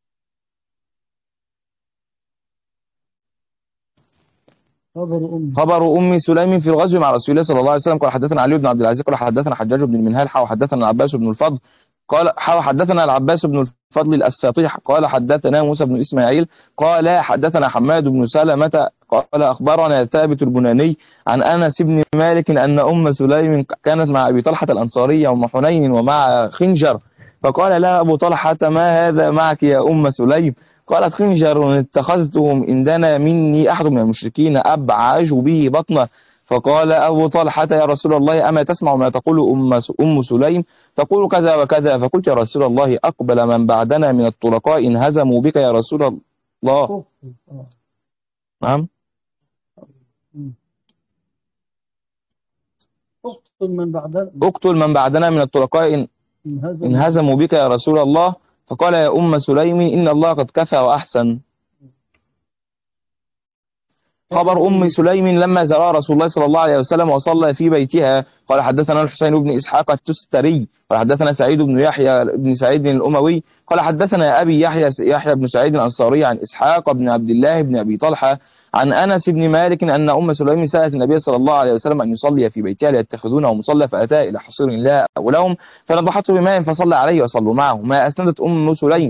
خبر أم سليم في الغزو مع رسول الله صلى الله عليه وسلم قال حدثنا علي بن عبد العزيز قال حدثنا حجاج بن المنهال وحدثنا العباس بن الفضل قال حدثنا العباس بن الفضل الساطيح قال حدثنا موسى بن إسماعيل قال حدثنا حماد بن سلمة قال أخبرنا ثابت البناني عن أنس بن مالك أن أم سليم كانت مع أبي طلحة الأنصاري يوم حنين ومع خنجر فقال لها أبو طلحة ما هذا معك يا أم سليم؟ قالت خنجر اتخذتهم إن دنا مني أحد من المشركين أبعج به بطنه. فقال أبو طلحة يا رسول الله أما تسمع ما تقول أم سليم؟ تقول كذا وكذا. فقلت يا رسول الله أقبل من بعدنا من الطلقاء إن هزموا بك يا رسول الله. نعم اقتل من بعدنا من الطلقاء إن هزموا بك يا رسول الله. فقال يا أم سليم إن الله قد كفى وأحسن. خبر أم سليم لما زار رسول الله صلى الله عليه وسلم وصلى في بيتها قال حدثنا الحسين بن إسحاق التستري قال حدثنا سعيد بن يحيى بن سعيد الأموي قال حدثنا أبي يحيى بن سعيد الأنصاري عن إسحاق بن عبد الله بن أبي طلحة عن أنس بن مالك أن أم سليم سألت النبي صلى الله عليه وسلم أن يصلي في بيتها ليتخذونه مصلى فأتى إلى حصير لها ولهم فنضحته بماء فصلى عليه وصلوا معه. ما أسندت أم سليم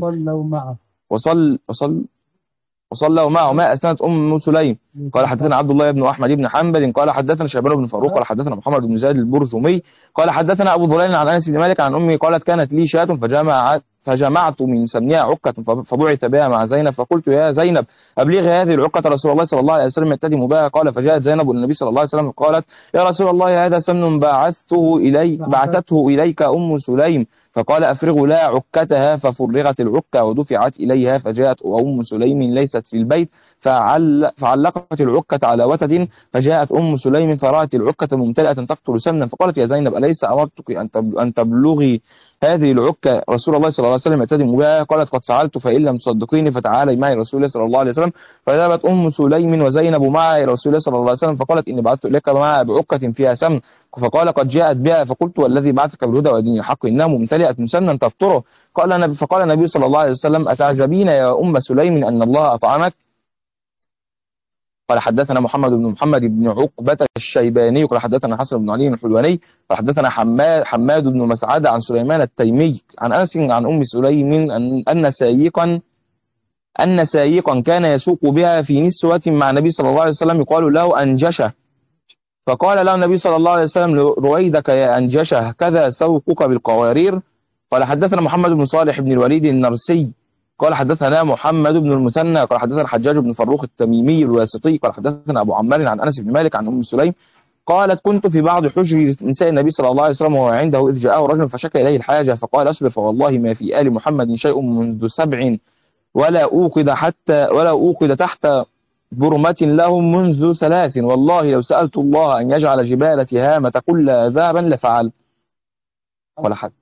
وصلوا معه ما أسندت أم سليم. قال حدثنا عبد الله بن أحمد بن حنبل قال حدثنا شيبان بن فاروق قال حدثنا محمد بن زيد البرجمي قال حدثنا أبو ظليل عن أنس بن مالك عن أمي قالت كانت لي شاة فجمعت من سمنها عكة فبعث بها مع زينب فقلت يا زينب أبلغي هذه العكة رسول الله صلى الله عليه وسلم يتدم بها. قال فجاءت زينب والنبي صلى الله عليه وسلم قالت يا رسول الله هذا سمن بعثته إليك أم سليم. فقال أفرغوا لها عكتها ففرغت العكة ودفعت إليها فجاءت أم سليم ليست في البيت فعلقت العكة على وتد فجاءت أم سليم فرأت العكة ممتلئة تقتل سمنا فقالت يا زينب أليس أمرتك أن تبلغي هذه العكة رسول الله صلى الله عليه وسلم يتدم بها؟ قالت قد فعلت فإن لم تصدقيني فتعالي معي رسول الله صلى الله عليه وسلم. فذهبت أم سليم وزينب معي رسول الله صلى الله عليه وسلم فقالت إني بعثت إليك معها بعكة فيها سمن. فقال قد جاءت بها فقلت والذي بعثك بالهدى ودين الحق إنها ممتلئة سمنا تفطره. فقال النبي صلى الله عليه وسلم أتعجبين يا أم سليم أن الله أطعمك؟ قال حدثنا محمد بن عقبة الشيباني قال حدثنا حسن بن علي الحلواني قال حدثنا حماد بن مسعد عن سليمان التيمي عن أنس عن أم سليم أن سايقا كان يسوق بها في نسوة مع النبي صلى الله عليه وسلم يقال له أنجشة. فقال له النبي صلى الله عليه وسلم رويدك يا أنجشة كذا سوقك بالقوارير. قال حدثنا محمد بن صالح بن الوليد النرسي قال حدثنا محمد بن المثنى قال حدثنا الحجاج بن فروخ التميمي الواسطي قال حدثنا أبو عمار عن أنس بن مالك عن أم سليم قالت كنت في بعض حجر نساء النبي صلى الله عليه وسلم وهو عنده إذ جاءه رجل فشكى إليه الحاجة فقال أصبر فوالله ما في آل محمد شيء منذ 7 ولا أوقد تحت برمة لهم منذ 3 والله لو سألت الله أن يجعل جبال تهامة كلها ذهبا لفعل. ولا حد.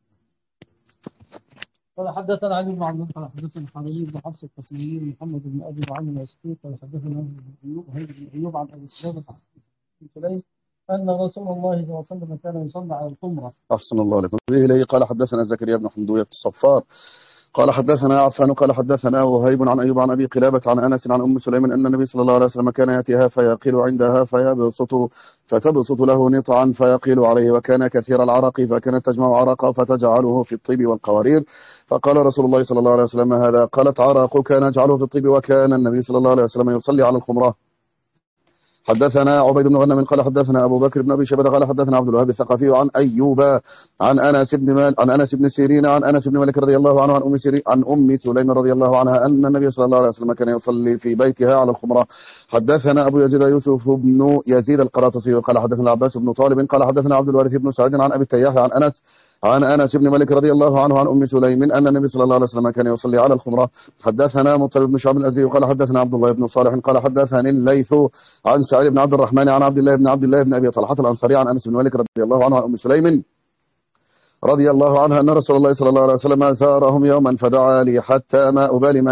قال حدثنا علي بن عبد الله قال حدثنا حميد بن حفص القسمي محمد بن ابي نعيم الواسطي قال حدثنا ايوب عن ابي سليم ان رسول الله صلى الله عليه وسلم كان يصلي على القمره. احسن الله عليكم. اليه قال حدثنا زكريا بن حمدويه الصفار قال حدثنا عفان قال حدثنا وهيب عن أيوب عن أبي قلابة عن أنس عن أم سليم أن النبي صلى الله عليه وسلم كان يأتيها فيقيل عندها فتبسط له نطعا فيقيل عليه وكان كثير العرق فكانت تجمع عرقا فتجعله في الطيب والقوارير. فقال رسول الله صلى الله عليه وسلم هذا؟ قالت عرقك نجعله في الطيب وكان النبي صلى الله عليه وسلم يصلي على الخمرة. حدثنا عبيد بن غنم قال حدثنا أبو بكر بن أبي شيبة قال حدثنا عبد الوهاب الثقفي عن أيوب عن أنس بن سيرين عن أنس بن مالك رضي الله عنه عن أم سليم رضي الله عنها أن النبي صلى الله عليه وسلم كان يصلي في بيتها على الخمرة. حدثنا أبو يزيد يوسف بن يزيد القراطسي قال حدثنا العباس بن طالب قال حدثنا عبد الوارث بن سعيد عن أبي التياح عن أنس بن مالك رضي الله عنه عن أم سليم أن النبي صلى الله عليه وسلم كان يصلي على الخمرة. حدثنا مطلب بن شعب الأزدي قال حدثنا عبد الله بن صالح قال حدثني الليث عن سعيد بن عبد الرحمن عن عبد الله بن أبي طلحة الأنصاري عن أنس بن مالك رضي الله عنه عن أم سليم رضي الله عنها أن رسول الله صلى الله عليه وسلم زارهم يوما فدعا لي حتى ما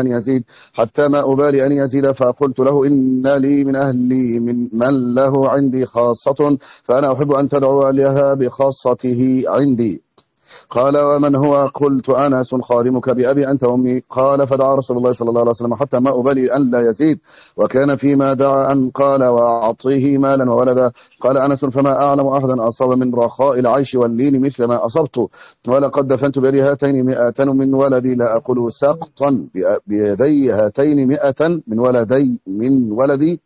أبالي أن يزيد فقلت له إن لي من أهلي من له عندي خاصة فأنا أحب أن تدعو لها بخاصته عندي. قال ومن هو؟ قلت أنس خادمك بأبي أنت وأمي. قال فدعا رسول الله صلى الله عليه وسلم حتى ما أبالي أن لا يزيد وكان فيما دعا أن قال وأعطيه مالا وولدا. قال أنس فما أعلم أحدا أصاب من رخاء العيش واللين مثل ما أصبت ولقد دفنت بيدي هاتين 100 من ولدي لا أقول سقطا بيدي هاتين 100 من ولدي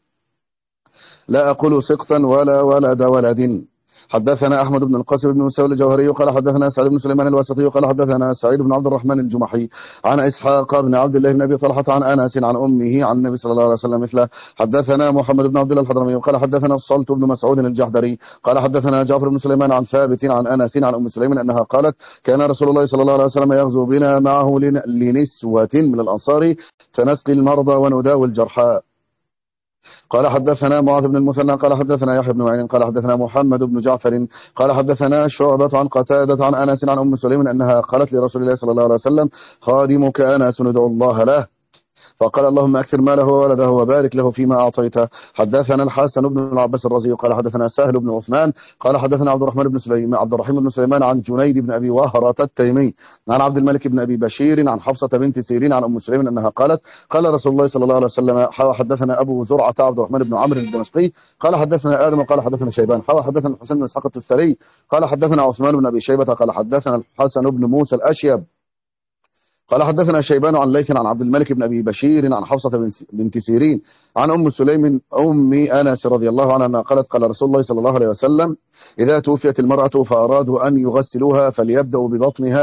لا أقول سقطا ولا ولد ولد. حدثنا أحمد بن القاسم بن مساوي الجوهري قال حدثنا سعيد بن سليمان الواسطي قال حدثنا سعيد بن عبد الرحمن الجمحي عن إسحاق بن عبد الله بن أبي طلحة عن أنس عن أمه عن النبي صلى الله عليه وسلم مثله. حدثنا محمد بن عبد الله الحضرمي قال حدثنا الصلت بن مسعود الجحدري قال حدثنا جعفر بن سليمان عن ثابت عن أنس عن أم سليم أنها قالت كان رسول الله صلى الله عليه وسلم يغزو بنا معه لنسوة من الأنصار فنسقي المرضى ونداوي الجرحى. قال حدثنا معاذ بن المثنى قال حدثنا يحيى بن معين قال حدثنا محمد بن جعفر قال حدثنا شعبة عن قتادة عن أنس عن أم سليم أنها قالت لرسول الله صلى الله عليه وسلم خادمك أنس ندعو الله له فقال اللهم أكثر ماله وولده وبارك له فيما أعطيته. حدثنا الحسن بن العباس الرزي قال حدثنا سهل بن عثمان قال حدثنا عبد الرحيم بن سليمان عن جنيد بن أبي وهرة التيمي عن عبد الملك بن أبي بشير عن حفصة بنت سيرين عن أم سليم أنها قالت قال رسول الله صلى الله عليه وسلم حدثنا أبو زرعة عبد الرحمن بن عمرو الدمشقي قال حدثنا آدم قال حدثنا شيبان حدثنا الحسين بن إسحاق التستري قال حدثنا عثمان بن أبي شيبة قال حدثنا الحسن بن موسى الأشيب قال حدثنا شيبان عن ليث عن عبد الملك بن أبي بشير عن حفصة بنت سيرين عن أم سليم أم أنس رضي الله عنها قالت قال رسول الله صلى الله عليه وسلم إذا توفيت المرأة فأرادوا أن يغسلوها فليبدأوا ببطنها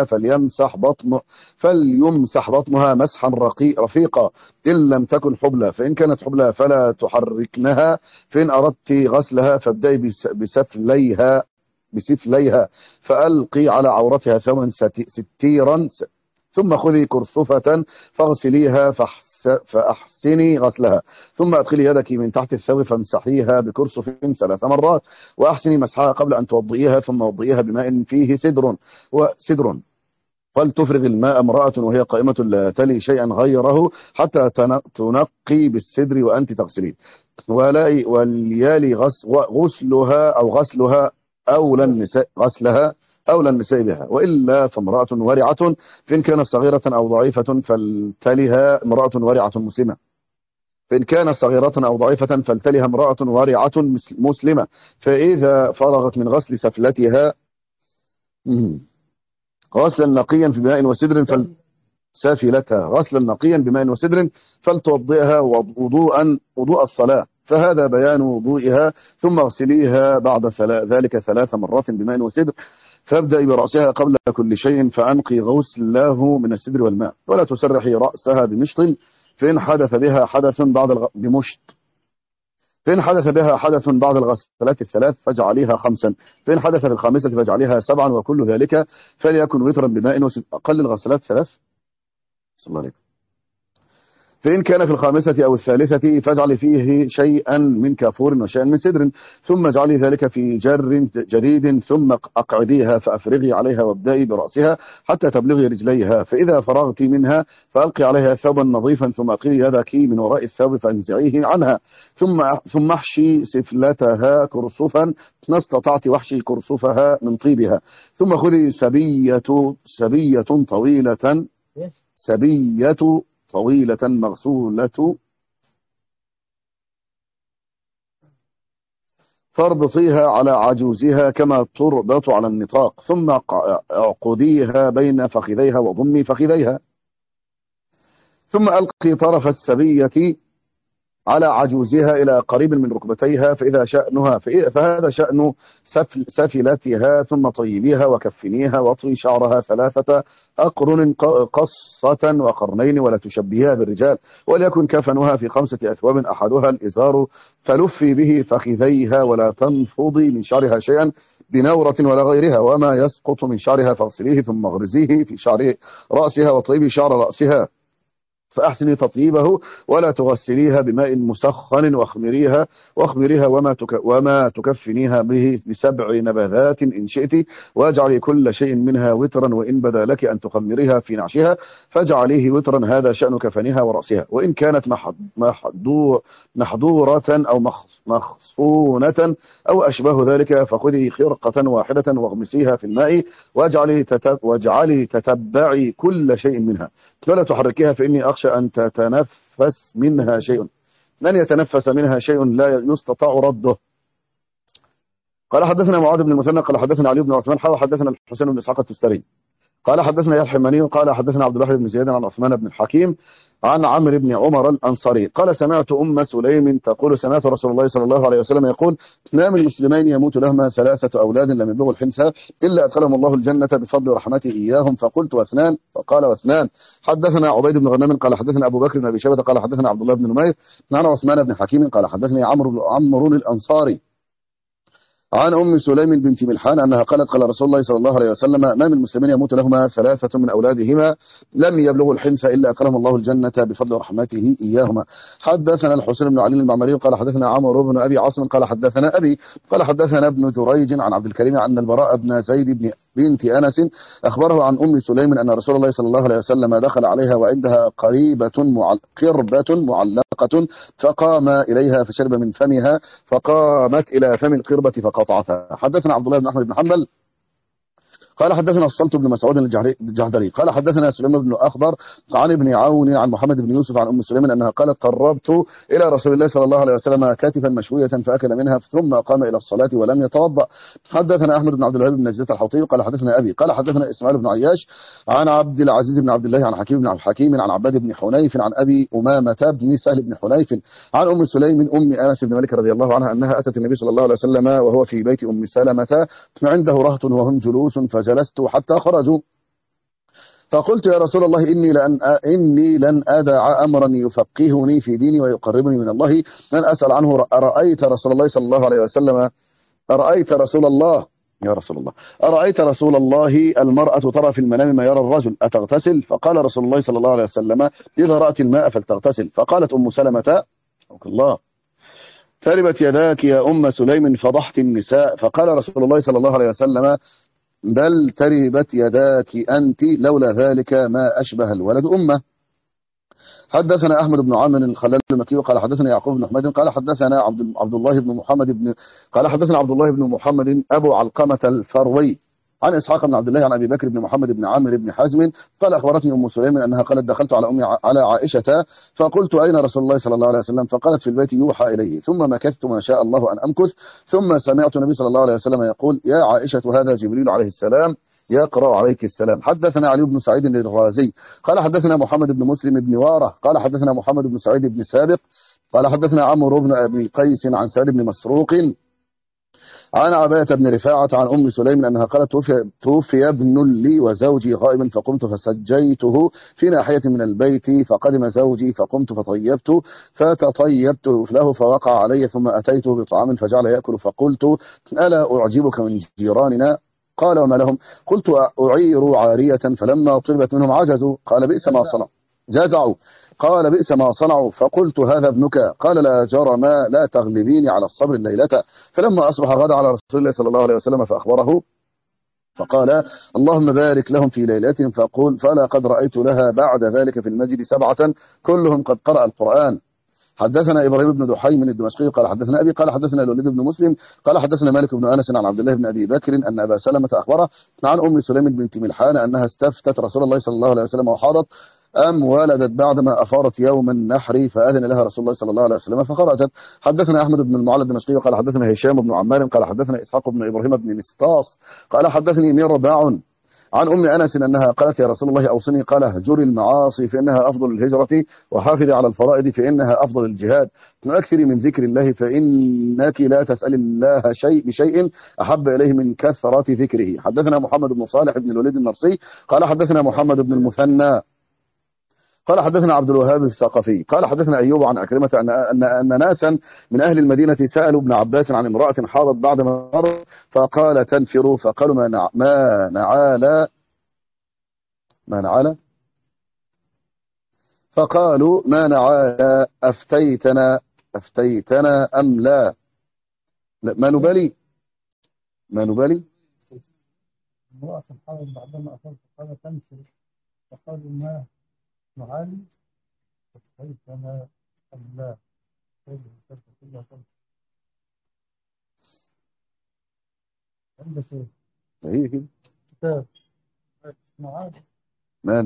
فليمسح بطنها مسحا رفيقا إن لم تكن حبلى فإن كانت حبلى فلا تحركنها فإن أردت غسلها فابدأي بسفليها فألقي على عورتها ثوبا ستيرا ثم خذي كرثفة فاغسليها فأحسني غسلها ثم أدخلي يدك من تحت الثوب فامسحيها بكرثف 3 مرات وأحسني مسحها قبل أن توضئيها ثم وضئيها بماء فيه سدر فلتفرغ الماء امرأة وهي قائمة لا تلي شيئا غيره حتى تنقي بالسدر وأنت تغسلين وليالي غسلها أولى النساء بها وإلا فامرأة ورعة فإن كانت صغيرة أو ضعيفة فلتلها امرأة ورعة مسلمة فإن كانت صغيرة أو ضعيفة فلتلها امرأة ورعة مسلمة فإذا فرغت من غسل سفلتها غسلا نقيا في ماء وسدر سافلتها غسلا نقيا بماء وسدر فلتوضئها وضوء الصلاة فهذا بيان وضوئها ثم اغسليها بعد ذلك 3 مرات بماء وسدر فابدأي برأسها قبل كل شيء فأنقي غسله من السدر والماء ولا تسرحي رأسها بمشط فإن حدث بها حدث بعد الغسلات 3 فاجعليها 5 فإن حدث في 5 فاجعليها 7 وكل ذلك فليكن وترا بماء وسدر أقل الغسلات 3 صلى الله عليه. فإن كان في 5 أو 3 فاجعلي فيه شيئا من كافور وشيئا من سدر ثم اجعلي ذلك في جر جديد ثم أقعديها فأفرغي عليها وابدأي برأسها حتى تبلغي رجليها فإذا فرغت منها فألقي عليها ثوبا نظيفا ثم أقلي يدك من وراء الثوب فانزعيه عنها ثم احشي سفلتها كرصفا ما استطعت واحشي كرصفها من طيبها ثم خذي سبية طويلة مغسولة فاربطيها على عجوزها كما تربط على النطاق ثم اعقديها بين فخذيها وضمي فخذيها ثم ألقي طرف السبية على عجوزها إلى قريب من ركبتيها فهذا شأن سفلتها، ثم طيبيها وكفنيها واطوي شعرها 3 أقرن قصة وقرنين، ولا تشبهيها بالرجال، وليكن كفنها في 5 أثواب، أحدها الإزار، فلفي به فخذيها، ولا تنفضي من شعرها شيئا بنورة ولا غيرها، وما يسقط من شعرها فاغسليه ثم اغرزيه في شعر رأسها، وطيبي شعر رأسها فأحسني تطيبه، ولا تغسليها بماء مسخن، واخمريها وما تكفنيها به ب7 نبذات إن شئت، واجعلي كل شيء منها وترا، وإن بدا لك أن تخمريها في نعشها فاجعليه وترا، هذا شأن كفنها ورأسها. وإن كانت محضورة أو مخصونة أو أشبه ذلك فخذي خرقة واحدة واغمسيها في الماء، واجعلي تتبعي كل شيء منها، ولا تحركيها، فإني أخشى أن تتنفس منها شيء، لن يتنفس منها شيء لا يستطاع رده. قال حدثنا معاذ بن المثنى قال حدثنا علي بن عثمان حدثنا الحسين بن إسحاق التستري قال حدثنا يحيى الحماني قال حدثنا عبد الواحد بن زياد عن عثمان بن الحكيم عن عمرو بن عمر الأنصاري قال سمعت أم سليم تقول سمعت رسول الله صلى الله عليه وسلم يقول ما من مسلمين يموت لهما 3 أولاد لم يبلغوا الحنثى إلا أدخلهم الله الجنة بفضل رحمته إياهم، فقلت واثنان، فقال واثنان. حدثنا عبيد بن غنم قال حدثنا أبو بكر بن أبي شيبة قال حدثنا عبد الله بن نمير عن عثمان بن حكيم قال حدثني عمرو الأنصاري عن أم سليم بنت ملحان أنها قالت قال رسول الله صلى الله عليه وسلم ما من مسلمين يموت لهما 3 من أولادهما لم يبلغوا الحنث إلا أدخلهم الله الجنة بفضل رحمته إياهما. حدثنا الحسين بن علي المعمري قال حدثنا عمرو بن أبي عاصم قال حدثنا أبي قال حدثنا ابن جريج عن عبد الكريم أن البراء بن زيد بنت أنس أخبره عن أم سليم أن رسول الله صلى الله عليه وسلم دخل عليها وعندها قربة معلقة، فقام إليها فشرب من فمها، فقامت إلى فم القربة فقطعتها. حدثنا عبد الله بن أحمد بن حنبل قال حدثنا الصلت بن مسعود الجهدري قال حدثنا سليمان بن أخضر عن ابن عون عن محمد بن يوسف عن أم سليم أنها قالت قربت إلى رسول الله صلى الله عليه وسلم كتفا مشوية فأكل منها ثم قام إلى الصلاة ولم يتوضأ. حدثنا أحمد بن عبد الوهاب بن نجدة الحوطي قال حدثنا أبي قال حدثنا إسماعيل بن عياش عن عبد العزيز بن عبد الله عن حكيم بن حكيم عن عباد بن حنيف عن أبي أمامة بن سهل بن حنيف عن أم سليم أم أنس بن مالك رضي الله عنها أنها أتت النبي صلى الله عليه وسلم وهو في بيت أم سلمة عنده رهط وهم جلوس، فجلست حتى خرجوا، فقلت يا رسول الله إني لن أدع أمرا يفقهني في ديني ويقربني من الله لن أسأل عنه. أرأيت رسول الله صلى الله عليه وسلم أرأيت رسول الله يا رسول الله أرأيت رسول الله المرأة ترى في المنام ما يرى الرجل أتغتسل؟ فقال رسول الله صلى الله عليه وسلم إذا رأت الماء فلتغتسل. فقالت أم سلمة الله تربت يداك يا أم سليم فضحت النساء. فقال رسول الله صلى الله عليه وسلم بل تربت يداك أنت لولا ذلك ما أشبه الولد أمه. حدثنا أحمد بن عامر الخلال المكي قال حدثنا يعقوب بن حميد قال حدثنا عبد الله بن محمد قال حدثنا عبد الله بن محمد أبو علقمة الفروي عن إسحاق بن عبد الله عن أبي بكر بن محمد بن عامر بن حزم قال أخبرتني أم سليم أنها قالت دخلت على عائشة فقلت أين رسول الله صلى الله عليه وسلم؟ فقالت في البيت يوحى إليه. ثم مكثت ما شاء الله أن أمكث، ثم سمعت النبي صلى الله عليه وسلم يقول يا عائشة هذا جبريل عليه السلام يقرأ عليك السلام. حدثنا علي بن سعيد الرازي قال حدثنا محمد بن مسلم بن واره قال حدثنا محمد بن سعيد بن سابق قال حدثنا عمرو بن أبي قيس عن سعيد بن مسروق عن عباية بن رفاعة عن أم سليم أنها قالت توفي ابن لي وزوجي غائبا، فقمت فسجيته في ناحية من البيت، فقدم زوجي فقمت فتطيبت له فوقع علي، ثم أتيته بطعام فجعل يأكل، فقلت ألا أعجبك من جيراننا؟ قال وما لهم؟ قلت أعير عارية فلما طلبت منهم عجزوا. قال بئس ما صنعوا جزعوا. قال بئس ما صنعوا. فقلت هذا ابنك؟ قال لا جرم لا تغلبيني على الصبر الليلة. فلما أصبح غدا على رسول الله صلى الله عليه وسلم فأخبره فقال اللهم بارك لهم في ليلتهم، فلا قد رأيت لها بعد ذلك في المسجد 7 كلهم قد قرأ القرآن. حدثنا إبراهيم بن دحيم الدمشقي قال حدثنا أبي قال حدثنا الوليد بن مسلم قال حدثنا مالك بن أنس عن عبد الله بن أبي بكر أن أبا سلمة أخبره عن أم سليم بنت ملحان أنها استفتت رسول الله صلى الله عليه وسلم وحاضت أم ولدت بعدما أفارت يوم النحر، فأذن لها رسول الله صلى الله عليه وسلم فخرجت. حدثنا أحمد بن المعلى الدمشقي قال حدثنا هشام بن عمار قال حدثنا إسحاق بن إبراهيم بن نسطاس قال حدثني مربع عن أم أنس أنها قالت يا رسول الله أوصني، قال اهجري المعاصي فإنها أفضل الهجرة، وحافظي على الفرائض فإنها أفضل الجهاد، وأكثري من ذكر الله فإنك لا تسأل الله شيء بشيء أحب إليه من كثرة ذكره. حدثنا محمد بن صالح بن الوليد النرسي قال حدثنا محمد بن المثنى قال حدثنا عبد الوهاب الثقفي قال حدثنا أيوب عن أكرمة أن ناسا من أهل المدينة سألوا ابن عباس عن امرأة حاضت بعد ما مر، فقال تنفروا، فقالوا ما نعال فقالوا ما نعال أفتيتنا أم لا؟ ما نبالي امرأة حاضت بعدما أفضت قال تنفر، فقالوا ما نعالي أفتيتنا أم لا؟ هي كده كتاب ما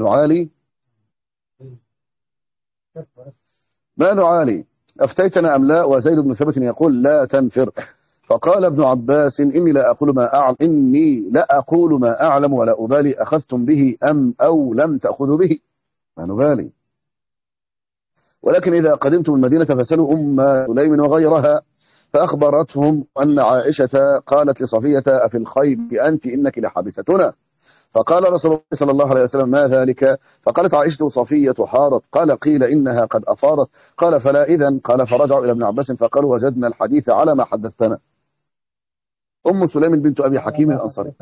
نعالي أفتيتنا أم لا؟ وزيد بن ثابت يقول لا تنفر. فقال ابن عباس إني لا أقول ما أعلم ولا أبالي أخذتم به أم أو لم تأخذوا به، ما نبالي، ولكن إذا قدمتم المدينة فسألوا أم سليم وغيرها، فأخبرتهم أن عائشة قالت لصفية أفي الخيب أنت إنك لحابستنا، فقال رسول الله صلى الله عليه وسلم ما ذلك؟ فقالت عائشة صفية حاضت، قال قيل إنها قد أفاضت، قال فلا إذن، قال فرجعوا إلى ابن عباس فقالوا وجدنا الحديث على ما حدثتنا. أم سليم بنت أبي حكيم الأنصاري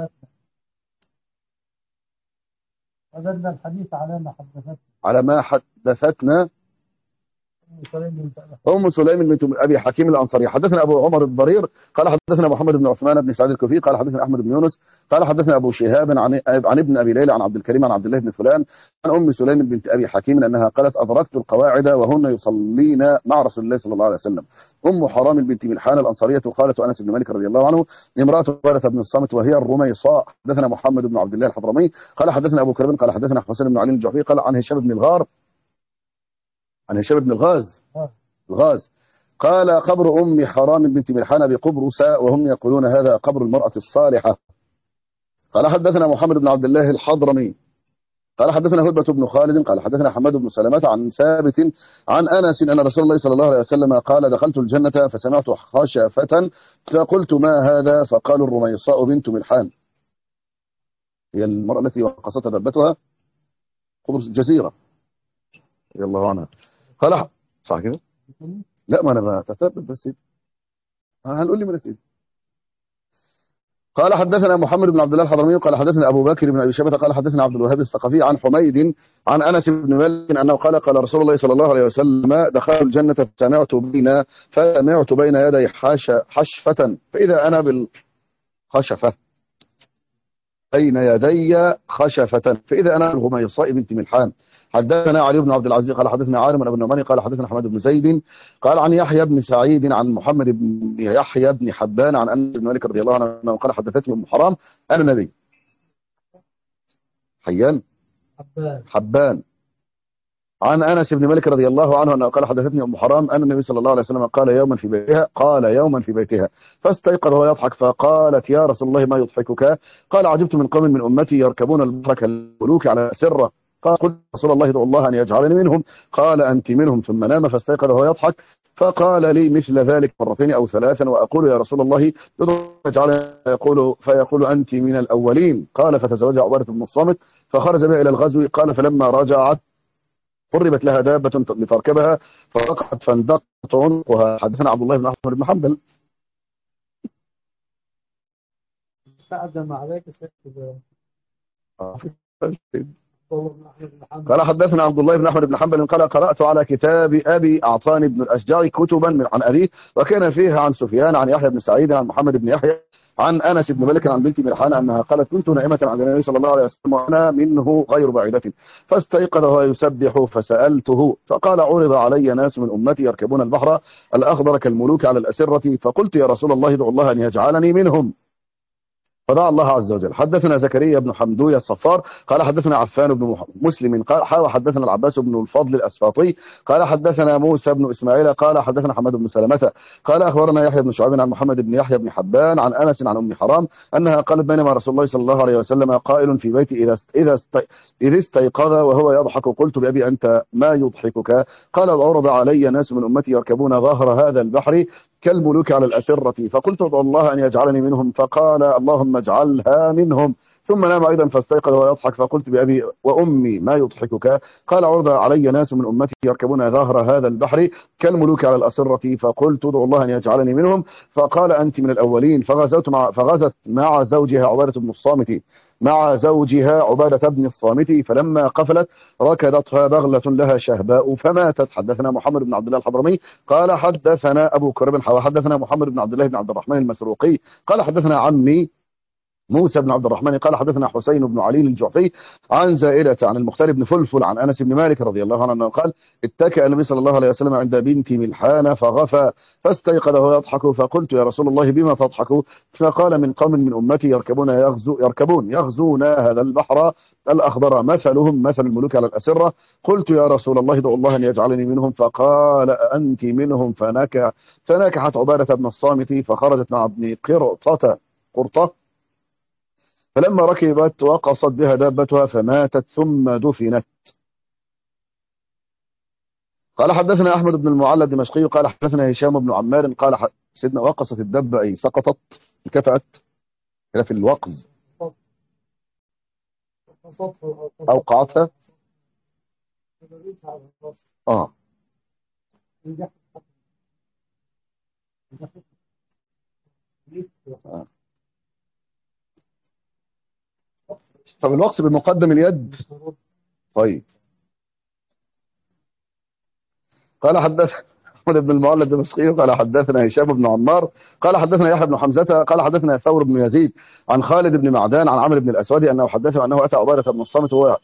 وجدنا الحديث على ما حدثتنا أم سليم بنت أبي حكيم الأنصاري. حدثنا أبو عمر الضرير قال حدثنا محمد بن عثمان بن سعيد الكوفي قال حدثنا أحمد بن يونس قال حدثنا أبو شهاب عن ابن أبي ليلى عن عبد الكريم عن عبد الله بن فلان عن أم سليم بنت أبي حكيم أنها قالت أدركت القواعد وهن يصلين مع رسول الله صلى الله عليه وسلم. أم حرام بنت ملحان الأنصارية خالة أنس بن مالك رضي الله عنه امرأة عبادة بن الصامت وهي الرميصاء. حدثنا محمد بن عبد الله الحضرمي قال حدثنا أبو كريم قال حدثنا حسين بن علي الجعفي قال عن هشام بن الغاز قال قبر أم حرام بنت ملحان بقبرص وهم يقولون هذا قبر المرأة الصالحة. قال حدثنا محمد بن عبد الله الحضرمي قال حدثنا هدبة بن خالد قال حدثنا حماد بن سلمة عن ثابت عن أنس أن رسول الله صلى الله عليه وسلم قال دخلت الجنة فسمعت خشفة فقلت ما هذا؟ فقالوا الرميصاء بنت ملحان، هي المرأة التي وقصتها دبتها قبرص الجزيرة رضي الله عنها. قال صح كده؟ لا ما انا بتثبت بس هنقول لي من السيد. قال حدثنا محمد بن عبد الله الحضرمي قال حدثنا ابو بكر بن ابي شيبه قال حدثنا عبد الوهاب الثقفي عن حميد عن انس بن مالك انه قال رسول الله صلى الله عليه وسلم دخلت الجنه فسمعت بين يدي حشفه فاذا انا بالخشفه بين يدي خشفة فإذا أنا الغميصاء بنت ملحان. حدثنا علي بن عبد العزيز قال حدثنا عالم بن النعمان قال حدثنا حماد بن زيد قال عن يحيى بن سعيد عن محمد بن يحيى بن حبان عن أنس بن مالك رضي الله عنه قال حدثتني أم حرام أنا النبي حبان عن أنس بن مالك رضي الله عنه أنه قال حدثتني أم حرام أن النبي صلى الله عليه وسلم قال يوما في بيتها فاستيقظ وهو يضحك فقالت يا رسول الله ما يضحكك؟ قال عجبت من قوم من أمتي يركبون البحر كالملوك على سرة. قال قلت رسول الله ادعو الله أن يجعلني منهم. قال أنت منهم. ثم نام فاستيقظ وهو يضحك فقال لي مثل ذلك مرتين أو ثلاثا وأقول يا رسول الله يجعل فيقول أنت من الأولين. قال فتزوج عبادة بن الصامت فخرج بها إلى الغزو. قال فلما رجعت قربت لها دابة لتركبها فوقعت فاندقت عنقها. حدثنا عبد الله بن أحمد بن حنبل قال حدثنا عبد الله بن احمد بن حنبل قال قرات على كتاب ابي اعطاني بن الاشجع كتبا عن ابيه وكان فيها عن سفيان عن يحيى بن سعيد عن محمد بن يحيى عن انس بن مالك عن بنت ملحان انها قالت كنت نائمه عند النبي صلى الله عليه وسلم وانا منه غير بعيده فاستيقظ وهو يسبح فسالته فقال عرض علي ناس من امتي يركبون البحر الاخضر كالملوك على الاسره فقلت يا رسول الله ادعو الله ان يجعلني منهم. فدعا الله عز وجل. حدثنا زكريا بن حمدوية الصفار قال حدثنا عفان بن مسلم قال حدثنا العباس بن الفضل الأسفاطي قال حدثنا موسى بن إسماعيل قال حدثنا حماد بن سلمة قال أخبرنا يحيى بن شعيب عن محمد بن يحيى بن حبان عن أنس عن أم حرام أنها قالت بينما رسول الله صلى الله عليه وسلم قائل في بيتي إذا استيقظ وهو يضحك قلت بأبي أنت ما يضحكك؟ قال عرض علي ناس من أمتي يركبون ظهر هذا البحر كالملوك على الأسرة فقلت ادعو الله أن يجعلني منهم فقال اللهم اجعلها منهم. ثم نام أيضا فاستيقظ ويضحك فقلت بأبي وأمي ما يضحكك؟ قال عرض علي ناس من أمتي يركبون ظهر هذا البحر كالملوك على الأسرة فقلت ادعو الله أن يجعلني منهم فقال أنت من الأولين. فغزت مع زوجها عبادة بن الصامت فلما قفلت ركضتها بغلة لها شهباء فماتت. حدثنا محمد بن عبد الله الحضرمي قال حدثنا أبو كرب حدثنا محمد بن عبد الله بن عبد الرحمن المسروقي قال حدثنا عمي موسى بن عبد الرحمن قال حدثنا حسين بن علي الجعفي عن زائدة عن المختار بن فلفل عن أنس بن مالك رضي الله عنه قال اتكأ النبي صلى الله عليه وسلم عند بنت ملحان فغفى فاستيقظ وهو يضحك فقلت يا رسول الله بما تضحك؟ فقال من قوم من أمتي يغزون هذا البحر الأخضر مثلهم مثل الملوك على الأسرة. قلت يا رسول الله ادعو الله أن يجعلني منهم فقال أنت منهم. فنكحت عبادة بن الصامت فخرجت مع ابن قرطة فلما ركبت وقصت بها دابتها فماتت ثم دفنت. قال حدثنا أحمد بن المعلى الدمشقي قال حدثنا هشام بن عمار قال سيدنا وقصت الدابة أي سقطت انكفأت في الوقز أوقعتها طب الوقص بمقدم اليد. طيب قال حدثنا أحمد بن المعلى الدمشقي قال حدثنا هشام بن عمار قال حدثنا يحيى بن حمزة قال حدثنا ثور بن يزيد عن خالد بن معدان عن عمرو بن الأسود أنه حدثه أنه أتى عبادة بن الصامت وهو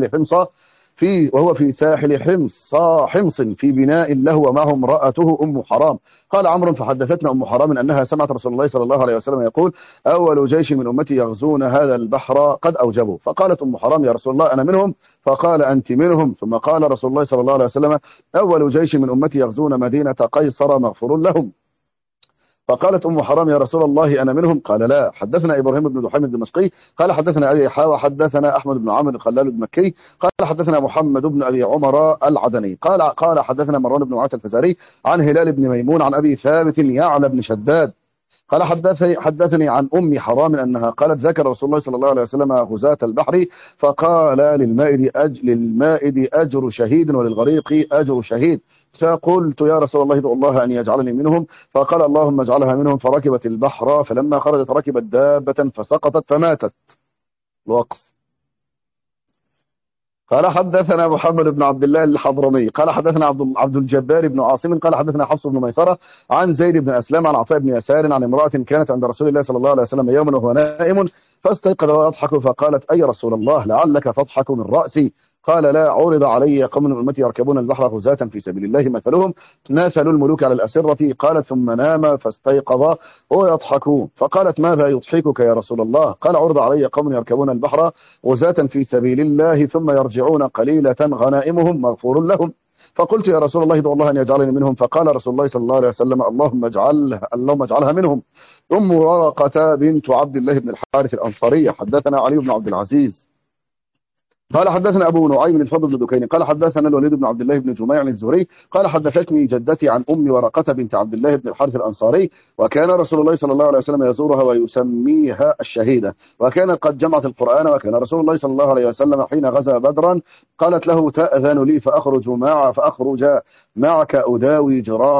في ساحل حمص في بناء له ومعه امرأته أم حرام. قال عمرو فحدثتنا أم حرام أنها سمعت رسول الله صلى الله عليه وسلم يقول أول جيش من أمتي يغزون هذا البحر قد أوجبوا. فقالت أم حرام يا رسول الله أنا منهم؟ فقال أنت منهم. ثم قال رسول الله صلى الله عليه وسلم أول جيش من أمتي يغزون مدينة قيصر مغفور لهم. فقالت أم حرام يا رسول الله أنا منهم؟ قال لا. حدثنا إبراهيم بن دحيم الدمشقي قال حدثنا أبي حاوى حدثنا أحمد بن عامر الخلال المكي قال حدثنا محمد بن أبي عمر العدني قال حدثنا مروان بن معاذ الفزاري عن هلال بن ميمون عن أبي ثابت يعلى بن شداد قال حدثني عن أم حرام أنها قالت ذكر رسول الله صلى الله عليه وسلم غزاة البحر فقال للمائد أجر شهيد وللغريق أجر شهيد. فقلت يا رسول الله ادعو الله أن يجعلني منهم. فقال اللهم اجعلها منهم. فركبت البحر فلما خرجت ركبت دابة فسقطت فماتت. الوقف. قال حدثنا محمد بن عبد الله الحضرمي قال حدثنا عبد الجبار بن عاصم قال حدثنا حفص بن ميسرة عن زيد بن أسلم عن عطاء بن يسار عن امرأة كانت عند رسول الله صلى الله عليه وسلم يوما وهو نائم فاستيقظ ويضحك فقالت أي رسول الله لعلك تضحك من رأسي؟ قال لا عرض علي قوم من أمتي يركبون البحر غزاة في سبيل الله مثلهم مثل الملوك على الأسرة. قالت ثم نام فاستيقظ ويضحكون. فقالت ماذا يضحكك يا رسول الله؟ قال عرض علي قوم يركبون البحر غزاة في سبيل الله ثم يرجعون قليلة غنائمهم مغفور لهم. فقلت يا رسول الله ادعو الله أن يجعلني منهم. فقال رسول الله صلى الله عليه وسلم اللهم اجعلها منهم. أم ورقة بنت عبد الله بن الحارث الأنصارية. حدثنا علي بن عبد العزيز قال حدثنا أبو نعيم الفضل بن دكين قال حدثنا الوليد بن عبد الله بن جميع الزهري قال حدثتني جدتي عن أم ورقة بنت عبد الله بن الحارث الأنصاري وكان رسول الله صلى الله عليه وسلم يزورها ويسميها الشهيدة وكانت قد جمعت القرآن. وكان رسول الله صلى الله عليه وسلم حين غزا بدرا قالت له تأذن لي فأخرج معك أداوي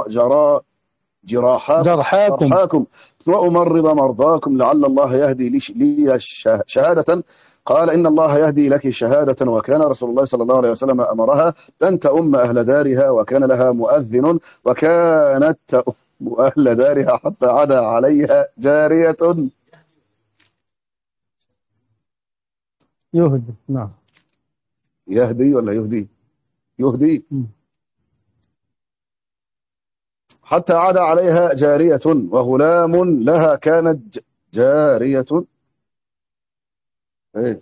جراحاكم وأمرض مرضاكم لعل الله يهدي لي شهادة. قال إن الله يهدي لك شهادة. وكان رسول الله صلى الله عليه وسلم أمرها أن تؤم أهل دارها وكان لها مؤذن وكانت تؤم أهل دارها حتى عدا عليها جارية يهدي. نعم يهدي ولا يهدي حتى عدا عليها جارية وغلام لها كانت جارية إيه؟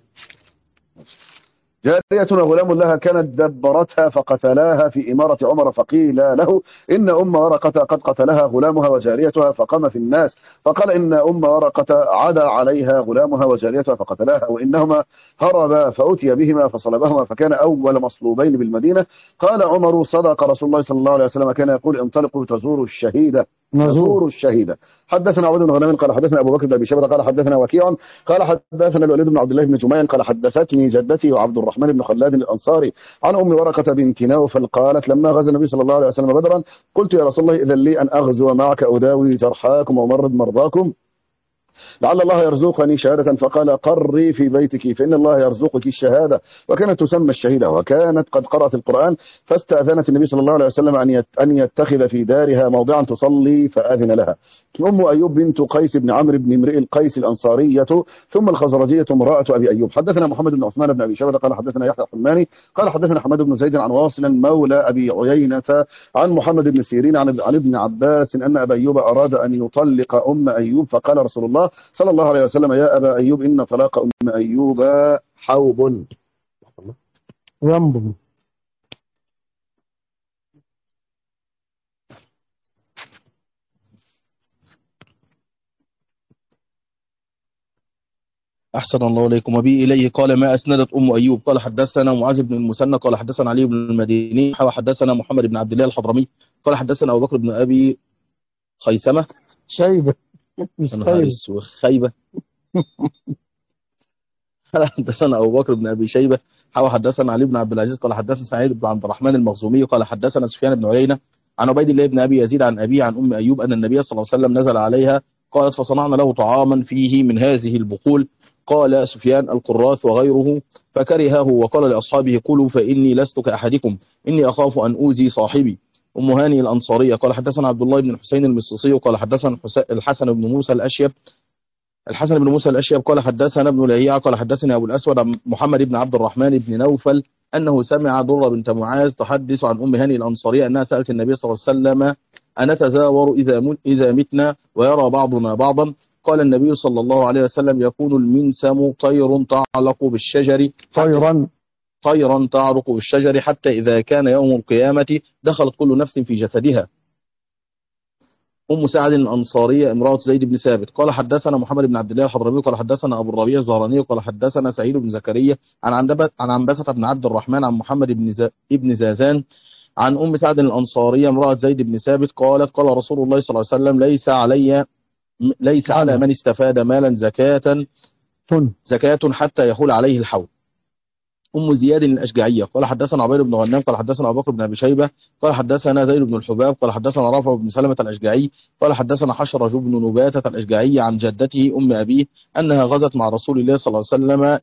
جارية وغلام لها كانت دبرتها فقتلاها في إمارة عمر، فقيل له إن أم ورقة قد قتلها غلامها وجاريتها، فقام في الناس فقال إن أم ورقة عدا عليها غلامها وجاريتها فقتلاها، وإنهما هربا فأتي بهما فصلبهما، فكان أول مصلوبين بالمدينة. قال عمر صدق رسول الله صلى الله عليه وسلم، كان يقول انطلقوا تزوروا الشهيدة. نزور. الشهيدة. حدثنا عبد بن غنم قال حدثنا أبو بكر بن أبي شيبة قال حدثنا وكيع قال حدثنا الوليد بن عبد الله بن جميع قال حدثتني جدتي وعبد الرحمن بن خلاد الأنصاري عن أم ورقة بنت نوفل قالت لما غزا النبي صلى الله عليه وسلم بدرا قلت يا رسول الله إذن لي أن أغزو معك أداوي جرحاكم وأمرض مرضاكم لعل الله يرزقني شهادة، فقال قري في بيتك فإن الله يرزقك الشهادة، وكانت تسمى الشهيدة، وكانت قد قرأت القرآن، فاستأذنت النبي صلى الله عليه وسلم أن يتخذ في دارها موضعا تصلي فأذن لها. أم أيوب بنت قيس بن عمرو بن امرئ القيس الأنصارية ثم الخزرجية امرأة أبي أيوب. حدثنا محمد بن عثمان بن أبي شيبة قال حدثنا يحيى الحماني قال حدثنا حماد بن زيد عن واصل مولى أبي عيينة عن محمد بن سيرين عن ابن عباس أن أبا أيوب أراد أن يطلق أم أيوب، فقال رسول الله صلى الله عليه وسلم يا أبا أيوب إن طلاق أم أيوب حوب. ينبغي. أحسن الله إليكم. وبي إليه قال ما أسندت أم أيوب قال حدثنا معاذ بن المثنى قال حدثنا علي بن المديني وحدثنا محمد بن عبد الله الحضرمي قال حدثنا أبو بكر بن أبي خيثمة شيبة مش خيبة حدثنا أبو بكر بن أبي شيبة حدثنا علي بن عبد العزيز قال حدثنا سعيد بن عبد الرحمن المخزومي قال حدثنا سفيان بن عيينة عن عبيد الله بن أبي يزيد عن أبيه عن أم أيوب أن النبي صلى الله عليه وسلم نزل عليها قالت فصنعنا له طعاما فيه من هذه البقول. قال سفيان القراث وغيره فكرهه وقال لأصحابه كلوا فإني لست كأحدكم إني أخاف أن أوزي صاحبي. أم هاني الأنصارية قال حدثنا عبد الله بن الحسين المصيصي قال حدثنا الحسن بن موسى الأشيب قال حدثنا ابن لهيعة قال حدثني أبو الأسود محمد بن عبد الرحمن بن نوفل أنه سمع ضرة بنت معاذ تحدث عن أم هاني الأنصارية أنها سألت النبي صلى الله عليه وسلم أنتزاور إذا متنا ويرى بعضنا بعضا؟ قال النبي صلى الله عليه وسلم يكون المنسم طير تعلق بالشجر طيرا تعرق بالشجر حتى إذا كان يوم القيامة دخلت كل نفس في جسدها. أم سعد الأنصارية امرأة زيد بن ثابت قال حدثنا محمد بن عبد الله الحضرمي قال حدثنا أبو الربيع الزهراني قال حدثنا سعيد بن زكريا عن عنبسة بن عبد الرحمن عن محمد بن زازان عن أم سعد الأنصارية امرأة زيد بن ثابت قالت قال رسول الله صلى الله عليه وسلم ليس على من استفاد مالا زكاة حتى يحول عليه الحول. أم زياد الأشجعية قال حدثنا عبيد بن غنام قال حدثنا أبو بكر بن أبي شيبة قال حدثنا زيد بن الحباب قال حدثنا رافع بن سلمة الأشجعي قال حدثنا حشرج بن نباتة الأشجعي عن جدته أم أبيه أنها غزت مع رسول الله صلى الله عليه وسلم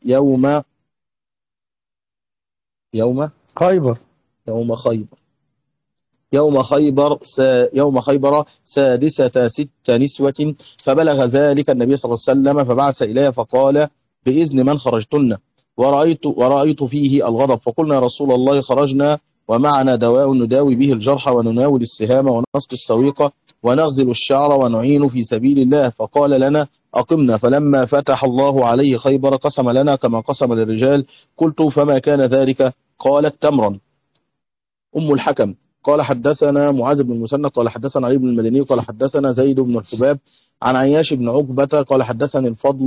يوم خيبر سادسة 6 نسوة، فبلغ ذلك النبي صلى الله عليه وسلم فبعث إليها فقال بإذن من خرجتن؟ ورأيت فيه الغضب، فقلنا يا رسول الله خرجنا ومعنا دواء نداوي به الجرح ونناول السهام ونسقي السويق ونغزل الشعر ونعين في سبيل الله، فقال لنا أقمنا، فلما فتح الله عليه خيبر قسم لنا كما قسم للرجال. قلت فما كان ذلك؟ قالت تمرا. أم الحكم قال حدثنا معاذ بن المثنى قال حدثنا علي بن المديني قال حدثنا زيد بن الحباب عن عياش بن عقبة قال حدثني الفضل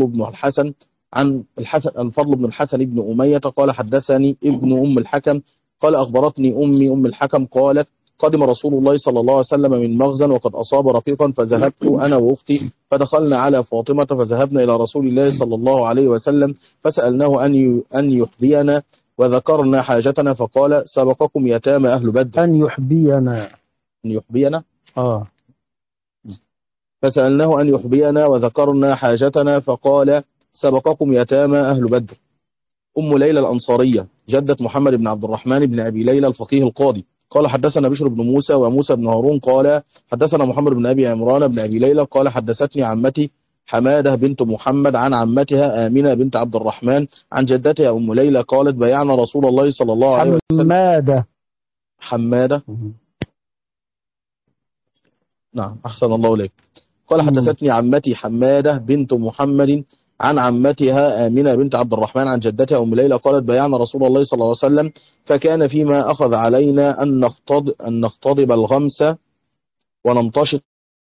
بن الحسن بن أمية قال حدثني ابن أم الحكم قال أخبرتني أمي أم الحكم قالت قدم رسول الله صلى الله عليه وسلم من مغزى وقد أصاب رقيقا، فذهبت أنا وأختي فدخلنا على فاطمة فذهبنا إلى رسول الله صلى الله عليه وسلم فسألناه أن يحبينا وذكرنا حاجتنا، فقال سبقكم يتامى أهل بدر. أن يحبينا فسألناه أن يحبينا وذكرنا حاجتنا فقال سبقكم يتامى أهل بدر. أم ليلى الأنصارية جدة محمد بن عبد الرحمن بن أبي ليلى الفقيه القاضي قال حدثنا بشر بن موسى وموسى بن هارون قال حدثنا محمد بن أبي عمران بن أبي ليلى قال حدثتني عمتي حمادة بنت محمد عن عمتها آمنة بنت عبد الرحمن عن جدتها أم ليلى قالت بيعنا رسول الله صلى الله عليه وسلم. حمادة نعم أحسن الله إليك. قال حدثتني عمتي حمادة بنت محمد عن عمتها آمنة بنت عبد الرحمن عن جدتها أم ليلى قالت بايعنا رسول الله صلى الله عليه وسلم فكان فيما أخذ علينا أن نختضب الغمس ونمتشط.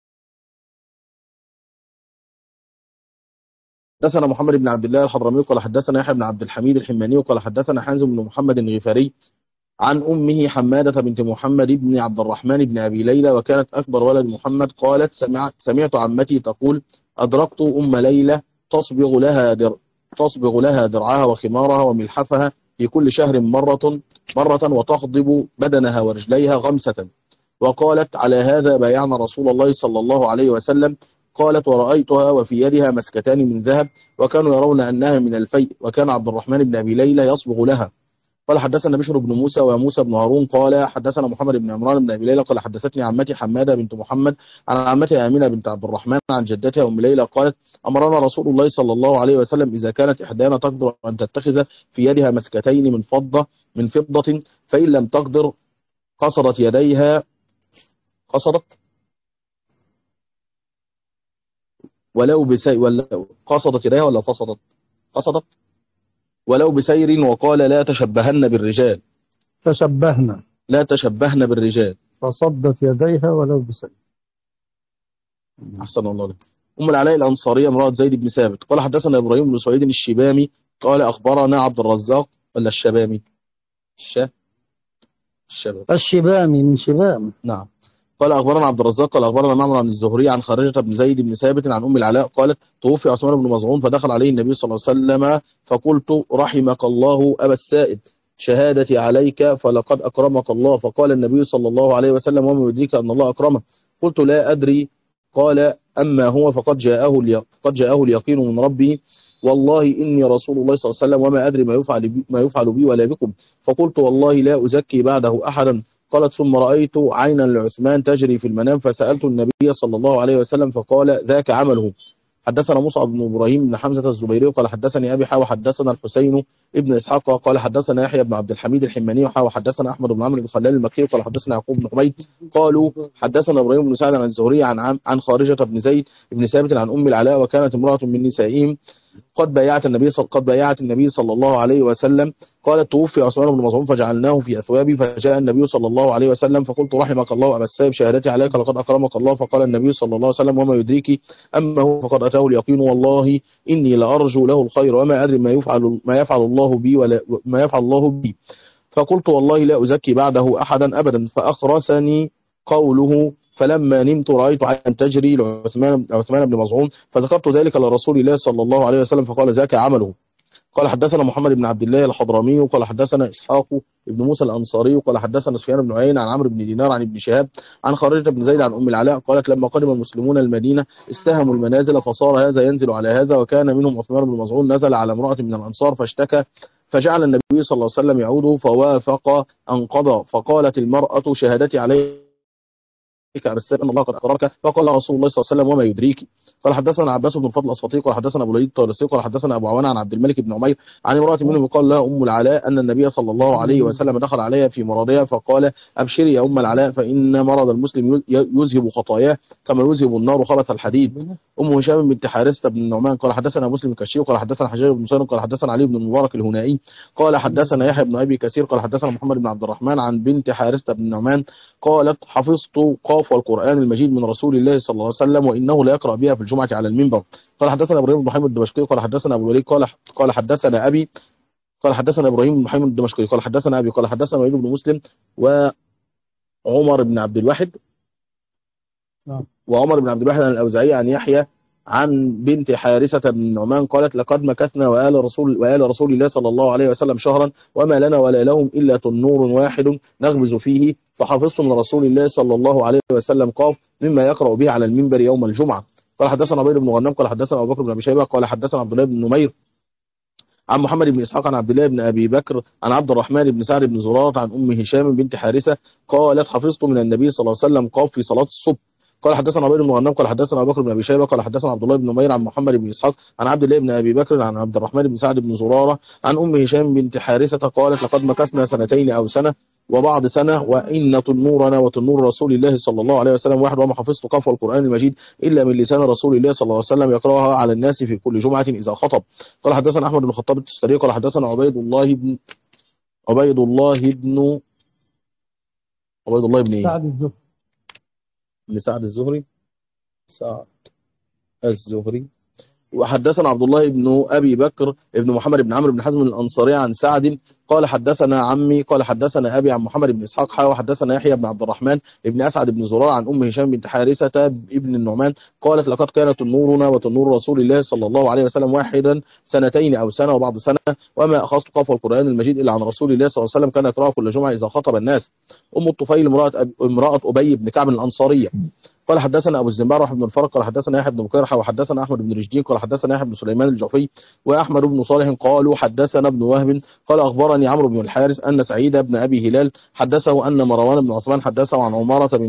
حدثنا محمد بن عبد الله الحضرمي قال حدثنا يحيى بن عبد الحميد الحماني قال حدثنا حازم بن محمد الغفاري عن أمه حمادة بنت محمد بن عبد الرحمن بن أبي ليلى وكانت أكبر ولد محمد قالت سمعت عمتي تقول أدركت أم ليلى تصبغ لها درعها وخمارها وملحفها في كل شهر مرة وتخضب بدنها ورجليها غمسة. وقالت على هذا بايعنا رسول الله صلى الله عليه وسلم. قالت ورأيتها وفي يدها مسكتان من ذهب وكانوا يرون أنها من الفيء وكان عبد الرحمن بن أبي ليلى يصبغ لها. قال حدثنا بشر بن موسى وموسى بن هارون قال حدثنا محمد بن عمران بن أبي ليلى قال حدثتني عمتي حمادة بنت محمد عن عمتها آمنة بنت عبد الرحمن عن جدتها أم ليلى قالت أمرنا رسول الله صلى الله عليه وسلم إذا كانت إحدانا تقدر أن تتخذ في يدها مسكتين من فضة فإن لم تقدر قصدت يديها ولو بسير وقال لا تشبهن بالرجال فصدت يديها ولو بسير. أحسن الله لك. أم العلاء الأنصارية امرأة زيد بن ثابت قال حدثنا إبراهيم بن سعيد الشبامي قال أخبرنا عبد الرزاق ولا الشبامي الشبامي من شبام. نعم. قال أخبرنا عبد الرزاق قال أخبرنا معمر عن الزهري عن خارجة بن زيد بن ثابت عن أم العلاء قالت توفي عثمان بن مظعون فدخل عليه النبي صلى الله عليه وسلم فقلت رحمك الله أبا السائب شهادتي عليك فلقد أكرمك الله. فقال النبي صلى الله عليه وسلم وما يدريك أن الله أكرمه. قلت لا أدري. قال أما هو فقد جاءه اليقين من ربي والله إني رسول الله صلى الله عليه وسلم وما أدري ما يفعل بي ولا بكم. فقلت والله لا أزكي بعده أحدا. قالت ثم رأيت عينا لعثمان تجري في المنام فسألت النبي صلى الله عليه وسلم فقال ذاك عمله. حدثنا مصعب بن إبراهيم بن حمزة الزبيري قال حدثني أبي وحدثنا الحسين ابن إسحاق قال حدثنا يحيى بن عبد الحميد الحماني وحدثنا أحمد بن عمرو بن خلال المكي قال حدثنا يعقوب بن حميد قالوا حدثنا إبراهيم بن سعد عن الزهري عن خارجة بن زيد بن ثابت عن أم العلاء وكانت امرأة من نسائهم قد بايعت النبي صلى الله عليه وسلم. قالت توفي عثمان بن مظعون فجعلناه في أثوابي فجاء النبي صلى الله عليه وسلم فقلت رحمك الله أبا السائب شهادتي عليك لقد أكرمك الله. فقال النبي صلى الله عليه وسلم وما يدريك أما هو فقد أتاه اليقين والله إني لأرجو له الخير وما أدري ما يفعل الله بي فقلت والله لا أزكي بعده أحدا أبدا. فأخرسني قوله فلما نمت رأيت عين تجري لعثمان بن مظعون فذكرت ذلك لرسول الله صلى الله عليه وسلم فقال ذاك عمله. قال حدثنا محمد بن عبد الله الحضرمي قال حدثنا إسحاق بن موسى الأنصاري قال حدثنا سفيان بن عيينة عن عمرو بن دينار عن ابن شهاب عن خارجة بن زيد عن أم العلاء قالت لما قدم المسلمون المدينة استهموا المنازل فصار هذا ينزل على هذا وكان منهم عثمان بن مظعون نزل على امرأة من الأنصار فاشتكى فجعل النبي صلى الله عليه وسلم يعوده فوافق أن قضى. فقالت المرأة شهادتي عليه أن الله قد أقررك. فقال رسول الله صلى الله عليه وسلم وما يدريك. قال حدثنا عباس بن الفضل الأسفطي قال حدثنا أبو الوليد الطيالسي قال حدثنا أبو عوانة عن عبد الملك بن عمير عن امرأة منهم يقال لها أم العلاء أن النبي صلى الله عليه وسلم دخل عليها في مرضها فقال أبشري يا أم العلاء فإن مرض المسلم يذهب خطاياه كما يذهب النار خبث الحديد. أم هشام بنت حارثة بن النعمان قال حدثنا مسلم الكشي قال حدثنا حجاج بن مسلم قال حدثنا علي بن المبارك الهنائي قال حدثنا يحيى بن أبي كثير قال حدثنا محمد بن عبد الرحمن عن بنت حارثة بن النعمان قالت حفظت قاف القرآن المجيد من رسول الله صلى الله عليه وسلم وإنه لا يقرأ بها في الجمعة على المنبر. قال حدثنا إبراهيم بن محمد الدمشقي قال حدثنا أبو الوليد قال حدثنا أبي قال حدثنا إبراهيم بن محمد الدمشقي قال حدثنا أبي قال حدثنا وليد بن مسلم وعمر بن عبد الواحد عن الأوزاعي عن يحيى عن بنت حارثة بن النعمان قالت لقد مكثنا وآل رسول الله صلى الله عليه وسلم شهرا وما لنا ولا لهم إلا تنور واحد نغبز فيه فحفظت من رسول الله صلى الله عليه وسلم قاف مما يقرأ به على المنبر يوم الجمعة. قال حدثنا عبيد بن غنام قال حدثنا أبو بكر بن أبي شيبة قال حدثنا عبد الله بن نمير عن محمد بن إسحاق عن عبد الله بن أبي بكر عن عبد الرحمن بن سعد بن زرارة عن أم هشام بنت حارثة قالت حفظت من النبي صلى الله عليه وسلم قاف في صلاة الصبح. قال حدثنا عبيد بن غنام قال حدثنا أبو بكر بن أبي شيبة قال حدثنا عبد الله بن نمير عن محمد بن إسحاق عن عبد الله بن أبي بكر عن عبد الرحمن بن سعد بن زرارة عن أم هشام بنت حارثة قالت لقد مكثنا سنتين أو سنة وبعض سنة، وإن تنورنا وتنور رسول الله صلى الله عليه وسلم واحد، وما حفظت قفوى القرآن المجيد إلا من لسان رسول الله صلى الله عليه وسلم يقرأها على الناس في كل جمعة إذا خطب. قال حدثنا أحمد بن الخطاب التستري قال حدثنا عبيد الله بن إيه؟ سعد الزهري. لسعد الزهري. سعد الزهري. وحدثنا عبد الله بن أبي بكر بن محمد بن عمرو بن حزم الأنصاري عن سعد قال حدثنا عمي قال حدثنا أبي عن محمد بن إسحاق وحدثنا يحيى بن عبد الرحمن بن أسعد بن زرار عن أم هشام بنت حارثة ابن النعمان قالت لقد كانت نورنا وتنور رسول الله صلى الله عليه وسلم واحدا سنتين أو سنة وبعض سنة، وما أخذت قفوى القرآن المجيد إلا عن رسول الله صلى الله عليه وسلم كان يقرأه كل جمعة إذا خطب الناس. أم الطفيل امرأة أبي بن كعب الأنصارية. قال حدثنا ابو الزنبار وحبن الفرق قال حدثنا يحيى بن بكير وحدثنا احمد بن رشدين قال حدثنا يحيى بن سليمان الجعفي واحمد بن صالح قالوا حدثنا ابن وهب قال اخبرني عمرو بن الحارث ان سعيد بن ابي هلال حدثه ان مروان بن عثمان حدثه عن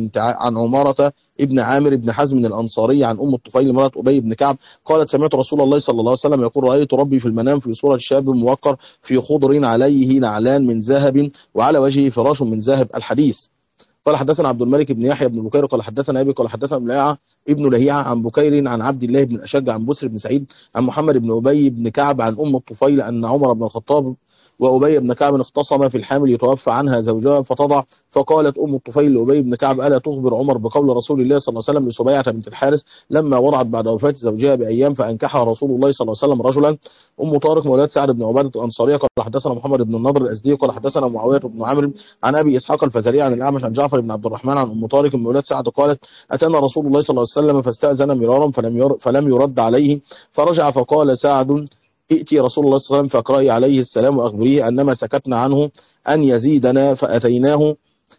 عمارة ابن عامر بن حزم الانصاري عن ام الطفيل امراه ابي بن كعب قالت سمعت رسول الله صلى الله عليه وسلم يقول رايت ربي في المنام في صوره شاب موقر في خضر عليه نعلان من ذهب وعلى وجهه فراش من ذهب. الحديث. قال حدثنا عبد الملك بن يحيى بن بكير قال حدثنا ابي قال حدثنا ابن لهيعة عن بكير عن عبد الله بن الاشج عن بسر بن سعيد عن محمد بن ابي بن كعب عن ام الطفيل ان عمر بن الخطاب وابي بن كعب اختصما في الحامل يتوفى عنها زوجها فتضع، فقالت ام الطفيل لابي بن كعب الا تخبر عمر بقول رسول الله صلى الله عليه وسلم لسبيعة بنت الحارث لما وضعت بعد وفاة زوجها بايام فانكحها رسول الله صلى الله عليه وسلم رجلا. ام طارق مولاه سعد بن عباده الانصاريه قال حدثنا محمد بن النضر الازدي قال حدثنا معاويه بن عمرو عن ابي اسحاق الفزاري عن الاعمش عن جعفر بن عبد الرحمن عن ام طارق مولاه سعد قالت اتانا رسول الله صلى الله عليه وسلم فاستاذن مرارا فلم يرد عليه فرجع فقال سعد ائتي رسول الله صلى الله عليه وسلم فاقرأي عليه السلام واخبريه انما سكتنا عنه ان يزيدنا فاتيناه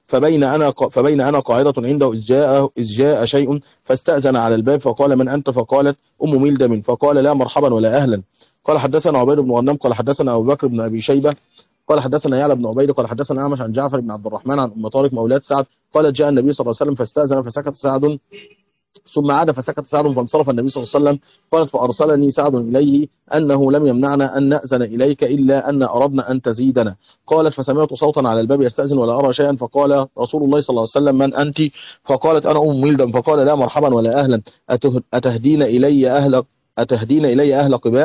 فبين انا قاعده عنده اذ جاء شيء فاستأذن على الباب فقال من انت فقالت ام ملدم فقال لا مرحبا ولا اهلا. قال حدثنا عبيد بن غنم قال حدثنا ابو بكر بن ابي شيبه قال حدثنا يعلى بن عبيد قال حدثنا اعمش عن جعفر بن عبد الرحمن عن ام طارق مولاه سعد قالت جاء النبي صلى الله عليه وسلم فاستأذن فسكت سعد ثم عاد فسكت سعد فانصرف النبي صلى الله عليه وسلم. قالت فأرسلني سعد إليه أنه لم يمنعنا أن نأذن إليك إلا أن أردنا أن تزيدنا. قالت فسمعت صوتا على الباب يستأذن ولا أرى شيئا فقال رسول الله صلى الله عليه وسلم من أنت؟ فقالت أنا أم ملدم فقال لا مرحبا ولا أهلا أتهدين إلي أهل قباء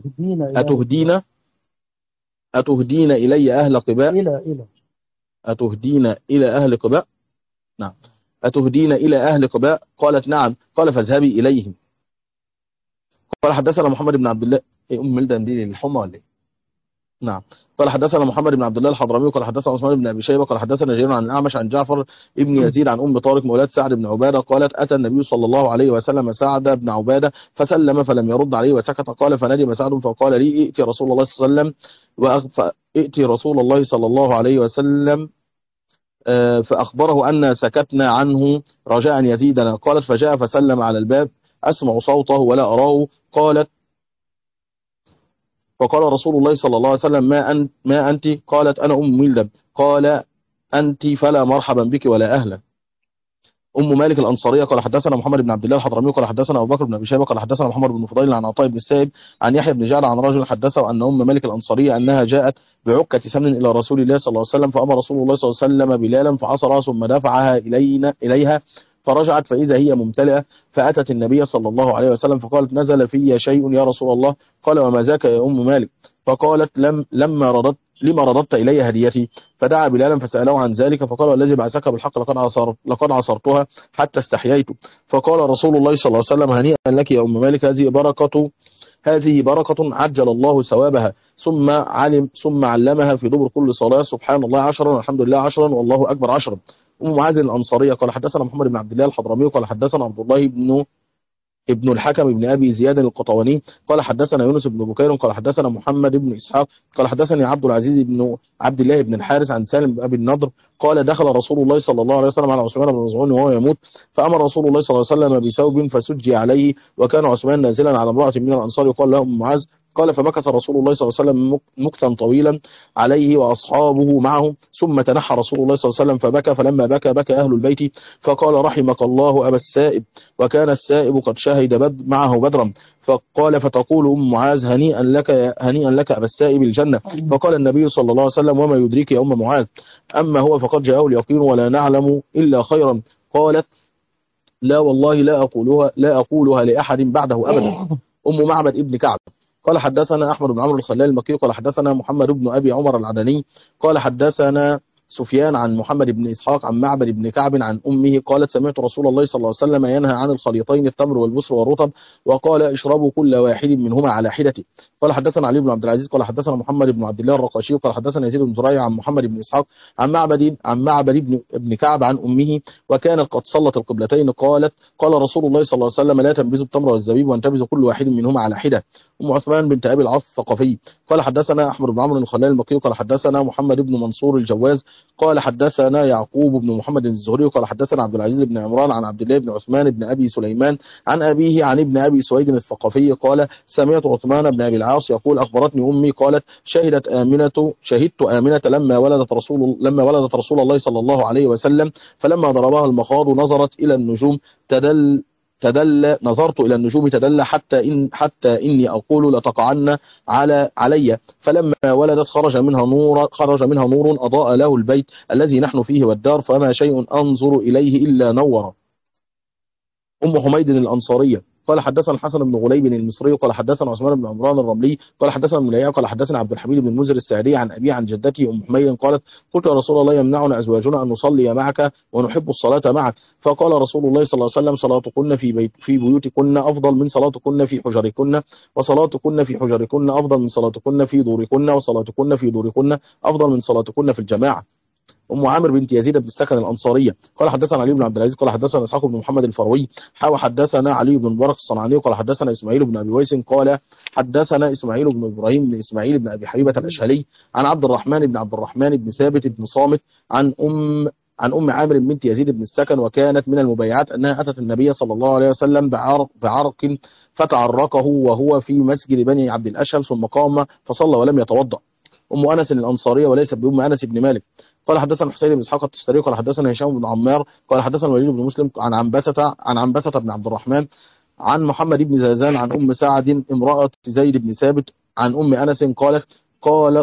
أتهدين إلي أهل قباء أتهدين إلى أهل قباء نعم أتهدين إلى أهل قباء قالت نعم قال فاذهبي إليهم. قال حدثنا محمد بن عبد الله أم ملدم دي الحمى ولا إيه؟ نعم. قال حدثنا محمد بن عبد الله الحضرمي قال حدثنا عثمان بن ابي شيبه قال حدثنا جرير عن الاعمش عن جعفر ابن يزيد عن ام طارق مولاه سعد بن عباده قالت اتى النبي صلى الله عليه وسلم سعد بن عباده فسلم فلم يرد عليه وسكت. قال فندم سعد فقال لي ائتي رسول الله صلى الله عليه وسلم ائتي رسول الله صلى الله عليه وسلم فأخبره أن سكتنا عنه رجاء أن يزيدنا. قالت فجاء فسلم على الباب أسمع صوته ولا أراه. فقال رسول الله صلى الله عليه وسلم ما أنت؟ قالت أنا أم ملدم. قال أنت فلا مرحبا بك ولا أهلا. أم مالك الأنصارية قال حدثنا محمد بن عبد الله الحضرمي قال حدثنا أبو بكر بن أبي شيبة قال حدثنا محمد بن فضيل عن عطاء بن السائب عن يحيى بن جعل عن رجل حدثه أن أم مالك الأنصارية أنها جاءت بعكة سمن إلى رسول الله صلى الله عليه وسلم فأمر رسول الله صلى الله عليه وسلم بلالا فعصرها ثم دفعها إليها فرجعت فإذا هي ممتلئة فأتت النبي صلى الله عليه وسلم فقالت نزل في شيء يا رسول الله. قال وما ذاك يا أم مالك؟ فقالت لما رددت إلي هديتي؟ فدعا بلالا فسأله عن ذلك فقال الذي بعثك بالحق لقد عصرتها حتى استحييت. فقال رسول الله صلى الله عليه وسلم هنيئا لك يا أم مالك هذه بركة عجل الله ثوابها. ثم علمها في دبر كل صلاة سبحان الله 10 والحمد لله 10 والله أكبر 10. أم معاذ الأنصارية قال حدثنا محمد بن عبد الله الحضرمي قال حدثنا عبد الله ابن الحكم بن أبي زياد القطواني قال حدثنا يونس بن بكير قال حدثنا محمد بن إسحاق قال حدثني عبد العزيز بن عبد الله بن الحارث عن سالم بن أبي النضر قال دخل رسول الله صلى الله عليه وسلم على عثمان بن مظعون وهو يموت فأمر رسول الله صلى الله عليه وسلم بثوب فسجي عليه وكان عثمان نازلا على امرأة من الأنصار يقال لها أم معاذ قال فمكث رسول الله صلى الله عليه وسلم مكثا طويلا عليه وأصحابه معه، ثم تنحى رسول الله صلى الله عليه وسلم فبكى، فلما بكى أهل البيت فقال رحمك الله أبا السائب، وكان السائب قد شهد معه بدرا. فقال فتقول أم معاذ هنيئا لك أبا السائب الجنة. فقال النبي صلى الله عليه وسلم وما يدريك يا أم معاذ، أما هو فقد جاءه اليقين ولا نعلم إلا خيرا. قالت لا والله لا أقولها لأحد بعده أبدا. أم معبد ابن كعب قال حدثنا أحمد بن عمرو الخلال المكي قال حدثنا محمد بن أبي عمر العدني قال حدثنا سفيان عن محمد بن إسحاق عن معبد بن كعب عن أمه قالت سمعت رسول الله صلى الله عليه وسلم ينهى عن الخليطين التمر والبسر والرطب، وقال اشربوا كل واحد منهما على حدته. قال حدثنا علي بن عبد العزيز قال حدثنا محمد بن عبد الله الرقاشي قال حدثنا يزيد بن زريع عن محمد بن إسحاق عن معبد بن كعب عن أمه وكانت قد صلت القبلتين قالت قال رسول الله صلى الله عليه وسلم لا تنبذوا التمر والزبيب وانتبذوا كل واحد منهما على حدة. أم عثمان بنت أبي العاص الثقفي قال حدثنا أحمد بن عمرو الخلال المكي قال حدثنا محمد بن منصور الجواز قال حدثنا يعقوب بن محمد الزهري قال حدثنا عبد العزيز بن عمران عن عبد الله بن عثمان بن أبي سليمان عن أبيه عن ابن أبي سويد الثقفي قال سمعت عثمان بن أبي العاص يقول أخبرتني أمي قالت شهدت آمنة لما ولدت رسول الله صلى الله عليه وسلم، فلما ضربها المخاض نظرت إلى النجوم نظرت إلى النجوم تدلى حتى إني أقول لتقعن علي، فلما ولدت خرج منها نور أضاء له البيت الذي نحن فيه والدار، فما شيء أنظر إليه إلا نور. أم حميد الأنصارية قال حدثنا الحسن بن غليب المصري قال حدثنا عثمان بن عمران الرملي قال حدثنا مليع قال حدثنا عبد الحميد بن المنذر السعدي عن أبي عن جدته أم حميد قالت قلت يا رسول الله يمنعنا أزواجنا أن نصلي معك ونحب الصلاة معك، فقال رسول الله صلى الله عليه وسلم صلاتكن في بيوتكن أفضل من صلاتكن في حجركن، وصلاتكن في حجركن أفضل من صلاتكن في دوركن، وصلاتكن في دوركن أفضل من صلاتكن في الجماعة. أم عامر بنت يزيد بن السكن الأنصارية قال حدثنا علي بن عبد العزيز قال حدثنا إسحاق بن محمد الفروي حدثنا علي بن مبارك الصنعاني قال حدثنا إسماعيل بن أبي ويس قال حدثنا إسماعيل بن إبراهيم بن إسماعيل بن أبي حبيبة الأشهلي عن عبد الرحمن بن ثابت بن صامت عن أم عامر بنت يزيد بن السكن، وكانت من المبايعات أنها أتت النبي صلى الله عليه وسلم بعرق فتعرقه وهو في مسجد بني عبد الأشهل، ثم قام فصلى ولم يتوضأ. أم أنس الأنصارية وليست بأم أنس بن مالك قال حدثنا حسين بن إسحاق التستري قال حدثنا هشام بن عمار قال حدثنا الوليد بن مسلم عن عنبسة بن عبد الرحمن عن محمد بن زازان عن أم سعد امرأة زيد بن ثابت عن أم أنس قال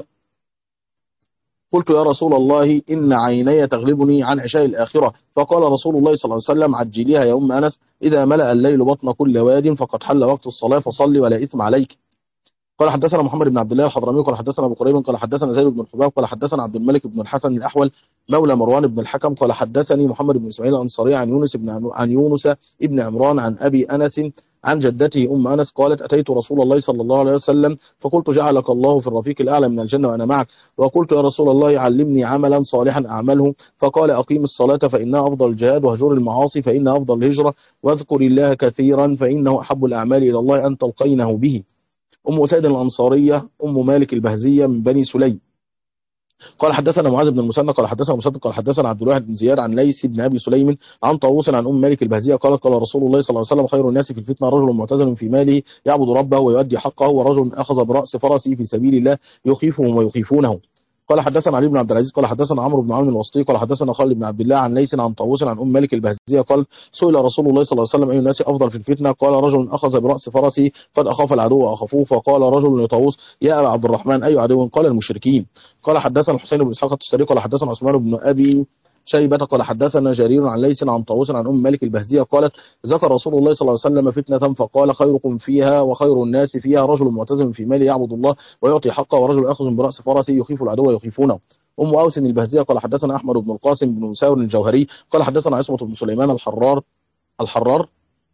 قلت يا رسول الله إن عيني تغلبني عن عشاء الآخرة، فقال رسول الله صلى الله عليه وسلم عجليها يا أم أنس، إذا ملأ الليل بطن كل واد فقد حل وقت الصلاة فصلي ولا إثم عليك. قال حدثنا محمد بن عبد الله الحضرمي قال حدثنا ابو قريب قال حدثنا زيد بن الحباب قال حدثنا عبد الملك بن الحسن الاحول مولى مروان بن الحكم قال حدثني محمد بن اسماعيل الانصاري عن يونس ابن عمران عن ابي انس عن جدته ام انس قالت اتيت رسول الله صلى الله عليه وسلم فقلت جعلك الله في الرفيق الاعلى من الجنه وانا معك، وقلت يا رسول الله علمني عملا صالحا اعمله، فقال اقيم الصلاه فانها افضل الجهاد، وهجر المعاصي فانها افضل الهجره، واذكر الله كثيرا فانه احب الاعمال الى الله ان تلقينه به. أم أسيد الأنصارية أم مالك البهزية من بني سليم قال حدثنا معاذ بن المثنى قال حدثنا مسدد قال حدثنا عبد الواحد بن زياد عن ليث بن أبي سليم عن طاووس عن أم مالك البهزية قال رسول الله صلى الله عليه وسلم خير الناس في الفتنة رجل معتزل في ماله يعبد ربه ويؤدي حقه، ورجل أخذ برأس فرسه في سبيل الله يخيفهم ويخيفونه. قال حدثنا علي بن عبد العزيز قال حدثنا عمرو بن عون الوسطي قال حدثنا خالد بن عبد الله عن ليث عن طاووس عن ام مالك البهزية قال سئل رسول الله صلى الله عليه وسلم اي الناس افضل في الفتنه، قال رجل اخذ براس فرسه قد اخاف العدو واخافوه، فقال رجل لطاووس يا ابا عبد الرحمن اي عدو؟ قال المشركين. قال حدثنا الحسين بن اسحاق التستري قال حدثنا عثمان بن ابي شيبة قال حدثنا جرير عن ليث عن طاووس عن ام مالك البهزية قالت ذكر رسول الله صلى الله عليه وسلم فتنة فقال خيركم فيها وخير الناس فيها رجل معتزل في ماله يعبد الله ويعطي حقه، ورجل اخذ براس فرسه يخيف العدو ويخيفونه. أم أوس البهزية قال حدثنا أحمد بن القاسم بن مساور الجوهري قال حدثنا عصمة بن سليمان الحرار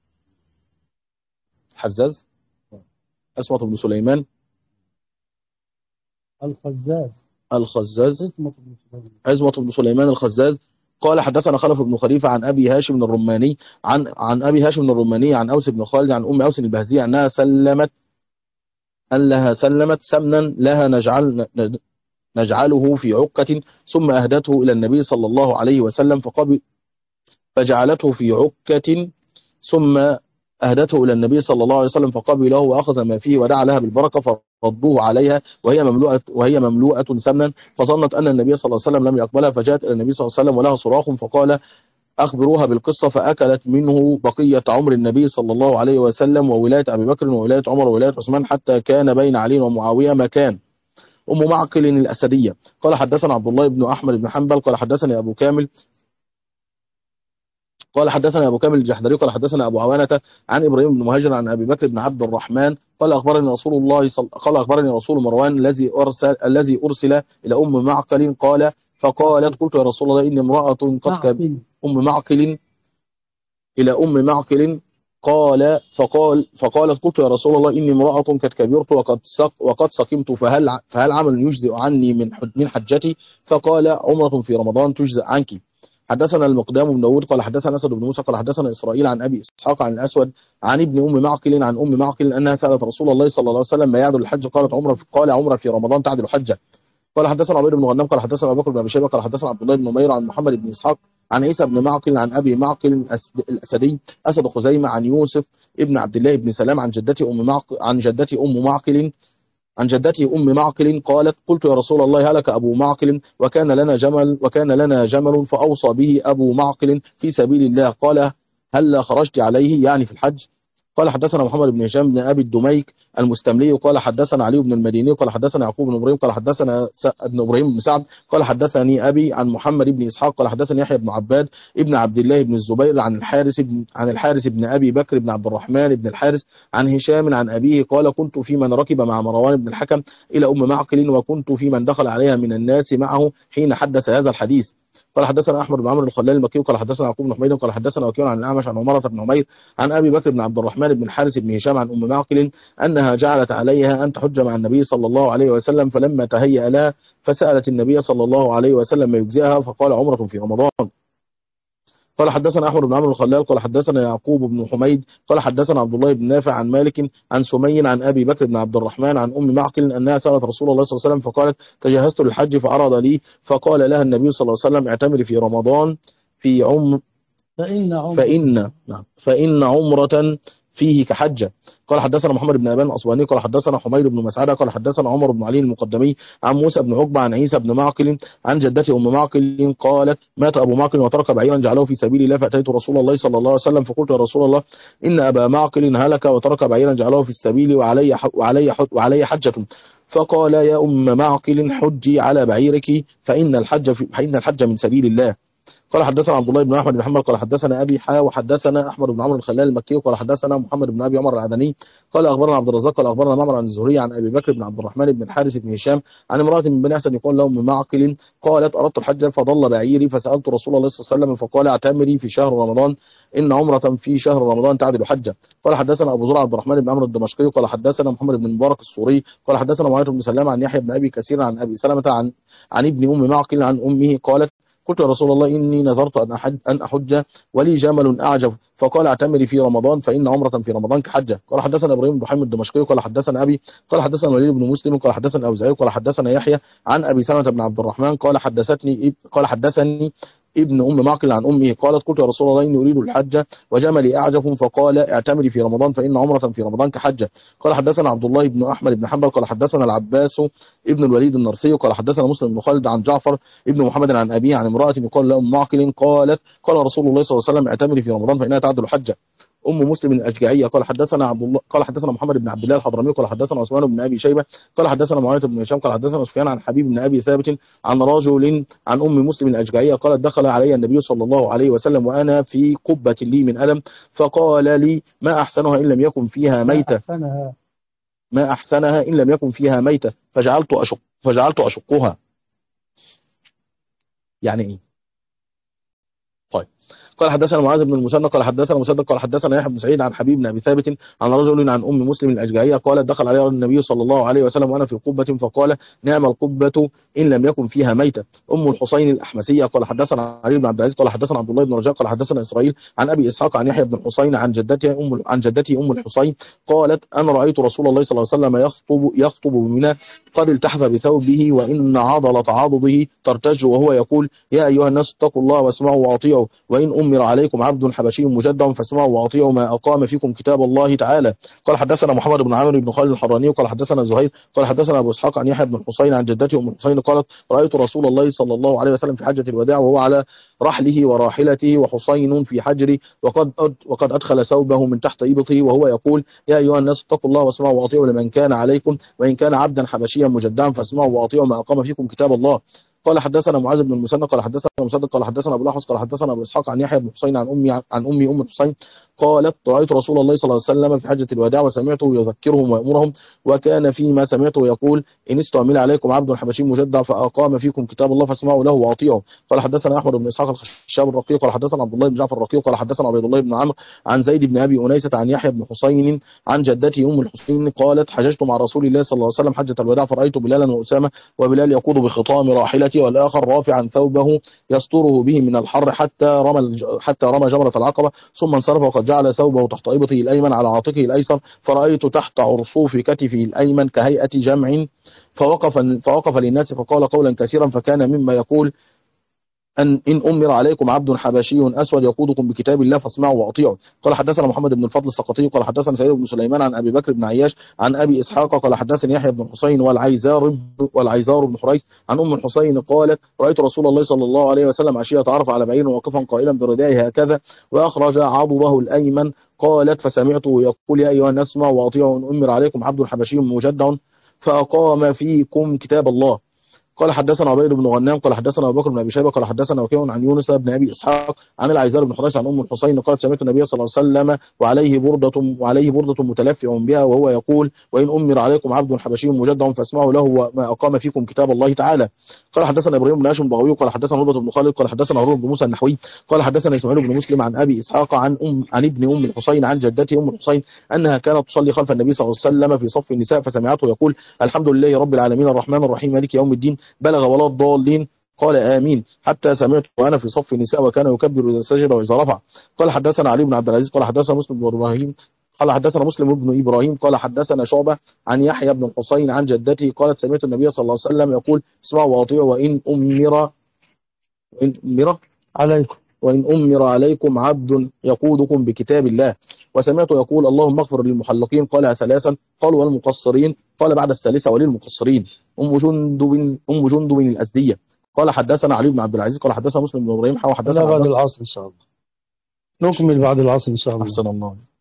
الحزاز عصمة بن سليمان الخزاز عصمة بن سليمان الخزاز قال حدثنا خلف بن خليفة عن أبي هاشم الرماني عن أبي هاشم الرماني عن أوس بن خالد عن أم أوس البهزية أنها سلمت سمنا لها نجعله في عكة ثم أهدته إلى النبي صلى الله عليه وسلم فجعلته في عكة ثم أهدته إلى النبي صلى الله عليه وسلم فقبله وأخذ ما فيه ودعا لها بالبركة فردوه عليها وهي مملوءة سمنا، فظنت أن النبي صلى الله عليه وسلم لم يقبلها، فجاءت إلى النبي صلى الله عليه وسلم ولها صراخ، فقال أخبروها بالقصة، فأكلت منه بقية عمر النبي صلى الله عليه وسلم وولاية أبي بكر وولاية عمر وولاية عثمان حتى كان بين علي ومعاوية مكان. أم معقل الأسدية قال حدثنا عبد الله بن أحمد بن حنبل قال حدثني أبو كامل الجحدري قال حدثنا أبو عوانة عن إبراهيم بن مهاجر عن أبي بكر بن عبد الرحمن قال أخبرني رسول مروان الذي أرسل إلى أم معقل فقالت قلت يا رسول الله إني امرأة قد أم معقل إلى أم معقل فقالت قلت يا رسول الله إني امرأة قد كبرت وقد سقمت، فهل عمل يجزئ عني من حجتي؟ فقال عمرة في رمضان تجزئ عنك. حدثنا المقدام بن داود قال حدثنا أسد بن موسى قال حدثنا إسرائيل عن أبي إسحاق عن الأسود عن ابن أم معقل عن أم معقل أنها سألت رسول الله صلى الله عليه وسلم ما يعدل الحج؟ قال عمرة في رمضان تعدل حجة. قال حدثنا عبيد بن غنام قال حدثنا أبو بكر بن أبي شيبة قال حدثنا عبد الله بن نمير عن محمد بن إسحاق عن عيسى بن معقل عن أبي معقل الأسدي أسد خزيمة عن يوسف ابن عبد الله بن سلام عن جدتي أم معقل قالت قلت يا رسول الله هلك أبو معقل وكان لنا جمل فأوصى به أبو معقل في سبيل الله، قال هل خرجت عليه يعني في الحج؟ قال حدثنا محمد بن هشام بن أبي الدميك المستملي قال حدثنا علي بن المديني قال حدثنا يعقوب بن إبراهيم قال حدثنا ابن إبراهيم بن سعد قال حدثني أبي عن محمد بن إسحاق قال حدثني يحيى بن عباد ابن عبد الله بن الزبير عن الحارث بن أبي بكر بن عبد الرحمن بن الحارث عن هشام عن أبيه قال كنت في من ركب مع مروان بن الحكم إلى أم معقل وكنت في من دخل عليها من الناس معه حين حدث هذا الحديث. قال حدثنا احمد بن عمرو الخلال المكي قال حدثنا يعقوب بن حميد قال حدثنا وكيع عن الاعمش عن عمره بن عمير عن ابي بكر بن عبد الرحمن بن الحارث بن هشام عن ام معقل انها جعلت عليها ان تحج مع النبي صلى الله عليه وسلم، فلما تهيأ لها فسالت النبي صلى الله عليه وسلم ما يجزئها فقال عمره في رمضان. قال حدثنا احمد بن عمرو الخلال قال حدثنا يعقوب بن حميد قال حدثنا عبد الله بن نافع عن مالك عن سمي عن ابي بكر بن عبد الرحمن عن ام معقل انها سالت رسول الله صلى الله عليه وسلم فقالت تجهزت للحج فاراد لي، فقال لها النبي صلى الله عليه وسلم اعتمري في رمضان فإن عمرة فيه كحجة. قال حدثنا محمد بن أبان الأصبهاني قال حدثنا حميد بن مسعدة قال حدثنا عمر بن علي المقدمي عن موسى بن عقبة عن عيسى بن معقل عن جدتي أم معقل قالت مات أبو معقل وترك بعيرا جعله في سبيل الله، فأتيت رسول الله صلى الله عليه وسلم فقلت يا رسول الله إن أبا معقل هلك وترك بعيرا جعله في السبيل وعلي حجة، فقال يا أم معقل حجي على بعيرك فإن الحج من سبيل الله. قال حدثنا عبد الله بن احمد بن حنبل قال حدثنا ابي وحدثنا احمد بن عمرو الخلال المكي قال حدثنا محمد بن ابي عمر العدني قال اخبرنا عبد الرزاق قال اخبرنا معمر عن الزهري عن ابي بكر بن عبد الرحمن بن الحارث بن هشام عن امراه من بني اسد يقول لهم ام معقل قالت اردت الحج فضل بعيري فسالت رسول الله صلى الله عليه وسلم فقال اعتمري في شهر رمضان ان عمره في شهر رمضان تعدل حجه. قال حدثنا ابو زرع عبد الرحمن بن عمرو الدمشقي قال حدثنا محمد بن مبارك السوري قال حدثنا معاويه بن سلام عن يحيى بن ابي كثير عن ابي سلمة عن ابن ام معقل عن امه قالت قلت يا رسول الله إني نذرت أن أحج ولي جمل أعجب، فقال اعتمري في رمضان فإن عمرة في رمضان كحجة. قال حدثنا إبراهيم بن حميد الدمشقي قال حدثنا أبي قال حدثنا الوليد بن مسلم قال حدثنا الأوزاعي قال حدثنا يحيى عن أبي سلمة بن عبد الرحمن قال حدثني ابن أم معقل عن أمه قالت قلت يا رسول الله إني أريد الحج وجملي أعجب، فقال اعتمري في رمضان فإن عمرة في رمضان كحجة. قال حدثنا عبد الله بن أحمد بن حنبل قال حدثنا العباس ابن الوليد النرسي قال حدثنا مسلم بن خالد عن جعفر ابن محمد عن أبيه عن امرأة يقال لها أم معقل قالت قال رسول الله صلى الله عليه وسلم اعتمري في رمضان فإنها تعدل حجة. أم مسلم الأشجعية قال حدثنا محمد بن عبد الله الحضرمي قال حدثنا عثمان بن أبي شيبة قال حدثنا معاوية بن هشام قال حدثنا سفيان عن حبيب بن أبي ثابت عن رجل عن أم مسلم الأشجعية قالت دخل علي النبي صلى الله عليه وسلم وأنا في قبة لي من ألم فقال لي ما أحسنها إن لم يكن فيها ميتة فجعلت أشقها. يعني إيه؟ طيب. قال حدثنا معاذ بن المثنى قال حدثنا مسدد قال حدثنا يحيى بن سعيد عن حبيب بن ابي ثابت عن رجل عن ام مسلم الاججعيه قالت دخل علي النبي صلى الله عليه وسلم وانا في قبه فقال نعم القبه ان لم يكن فيها ميته. ام الحسين الاحمسيه قال حدثنا علي بن عبد العزيز قال حدثنا عبد الله بن رجاء قال حدثنا اسرائيل عن ابي اسحاق عن يحيى بن الحسين عن جدتي ام الحسين قالت انا رايت رسول الله صلى الله عليه وسلم يخطب بمنى قد التحف بثوبه وان عضله عضده ترتج وهو يقول يا ايها الناس اتقوا الله واسمعوا واطيعوا وان أمر عليكم عبد حبشي مجدد فاسمعوا وأطيعوا ما أقام فيكم كتاب الله تعالى. قال حدثنا محمد بن عامر بن خالد الحراني قال حدثنا زهير قال حدثنا أبو إسحاق عن يحيى بن الحسين عن جدته أم الحسين قالت رأيت رسول الله صلى الله عليه وسلم في حجة الوداع وهو على رحله وراحلته وحسين في حجري وقد أدخل ثوبه من تحت إبطه وهو يقول يا أيها الناس اتقوا الله واسمعوا وأطيعوا لمن كان عليكم وإن كان عبدا حبشيا مجدعا فاسمعوا وأطيعوا ما أقام فيكم كتاب الله. قال حدثنا معاذ بن المثنى قال حدثنا مسدد قال حدثنا ابو الاحوص قال حدثنا ابو اسحاق عن يحيى بن حسين عن امي ام الحسين قالت رايت رسول الله صلى الله عليه وسلم في حجه الوداع وسمعته يذكرهم ويامرهم وكان فيما سمعته يقول ان استعمل عليكم عبد حبشي مجدع فاقام فيكم كتاب الله فاسمعوا له واطيعوا. قال حدثنا احمد بن اسحاق الخشاب الرقيق قال حدثنا عبد الله بن جعفر الرقيق قال حدثنا عبيد الله بن عمرو عن زيد بن ابي انيسه عن يحيى بن حسين عن جدته ام الحسين قالت حججت مع رسول الله صلى الله عليه وسلم حجه الوداع فرايت بلالا واسامه وبلال يقود بخطام راحلتي والاخر رافعا ثوبه يستره به من الحر حتى رمى جمرة العقبة ثم انصرف وقد جعل ثوبه تحت إبطه الأيمن على عاتقه الأيسر فرأيت تحت عرصوف كتفه الأيمن كهيئة جمع فوقف للناس فقال قولا كثيرا فكان مما يقول إن أمر عليكم عبد حبشي أسود يقودكم بكتاب الله فاسمعوا وأطيعوا. قال حدثنا محمد بن الفضل السقطي قال حدثنا سعيد بن سليمان عن أبي بكر بن عياش عن أبي إسحاق قال حدثني يحيى بن حسين والعيزار بن حريث عن أم الحسين قالت رأيت رسول الله صلى الله عليه وسلم عشية عرف على بعير واقفا قائلا بردائه هكذا وأخرج عضده الأيمن قالت فسمعته يقول يا أيها الناس اسمعوا وأطيعوا إن أمر عليكم عبد حبشي مجدع فأقام فيكم كتاب الله. قال حدثنا عبيد بن غنام قال حدثنا ابو بكر بن ابي شيبه قال حدثنا وكيع عن يونس بن ابي اسحاق عن العيزار بن حريث عن ام الحسين قالت سمعت النبي صلى الله عليه وسلم وعليه برده متلفع بها وهو يقول وان امر عليكم عبد حبشي مجدع فاسمعوا له وما اقام فيكم كتاب الله تعالى. قال حدثنا ابراهيم بن هاشم البغوي قال حدثنا عروه بن خالد قال حدثنا هارون بن موسى النحوي قال حدثنا اسماعيل بن مسلم عن ابي اسحاق عن ابن ام الحسين عن جدته ام الحسين انها كانت تصلي خلف النبي صلى الله عليه وسلم في صف النساء فسمعته يقول الحمد لله رب العالمين الرحمن الرحيم مالك يوم الدين بلغ ولا الضالين قال آمين حتى سمعت وأنا في صف النساء وكان يكبر إذا سجد وإذا رفع. قال حدثنا علي بن عبد العزيز قال حدثنا مسلم بن إبراهيم قال حدثنا مسلم بن إبراهيم قال حدثنا شعبة عن يحيى بن الحسين عن جدته قالت سمعت النبي صلى الله عليه وسلم يقول اسمعوا وأطيعوا وإن أمر عليكم عبد يقودكم بكتاب الله. وسمعت يقول اللهم اغفر للمحلقين قالها ثلاثا قالوا والمقصرين قال بعد الثالثة وللمقصرين. أم جندب الأزدية قال حدثنا علي بن عبد العزيز قال حدثنا مسلم بن إبراهيم حدثنا بعد العصر إن شاء الله نكمل بعد العصر إن شاء الله. أحسن الله.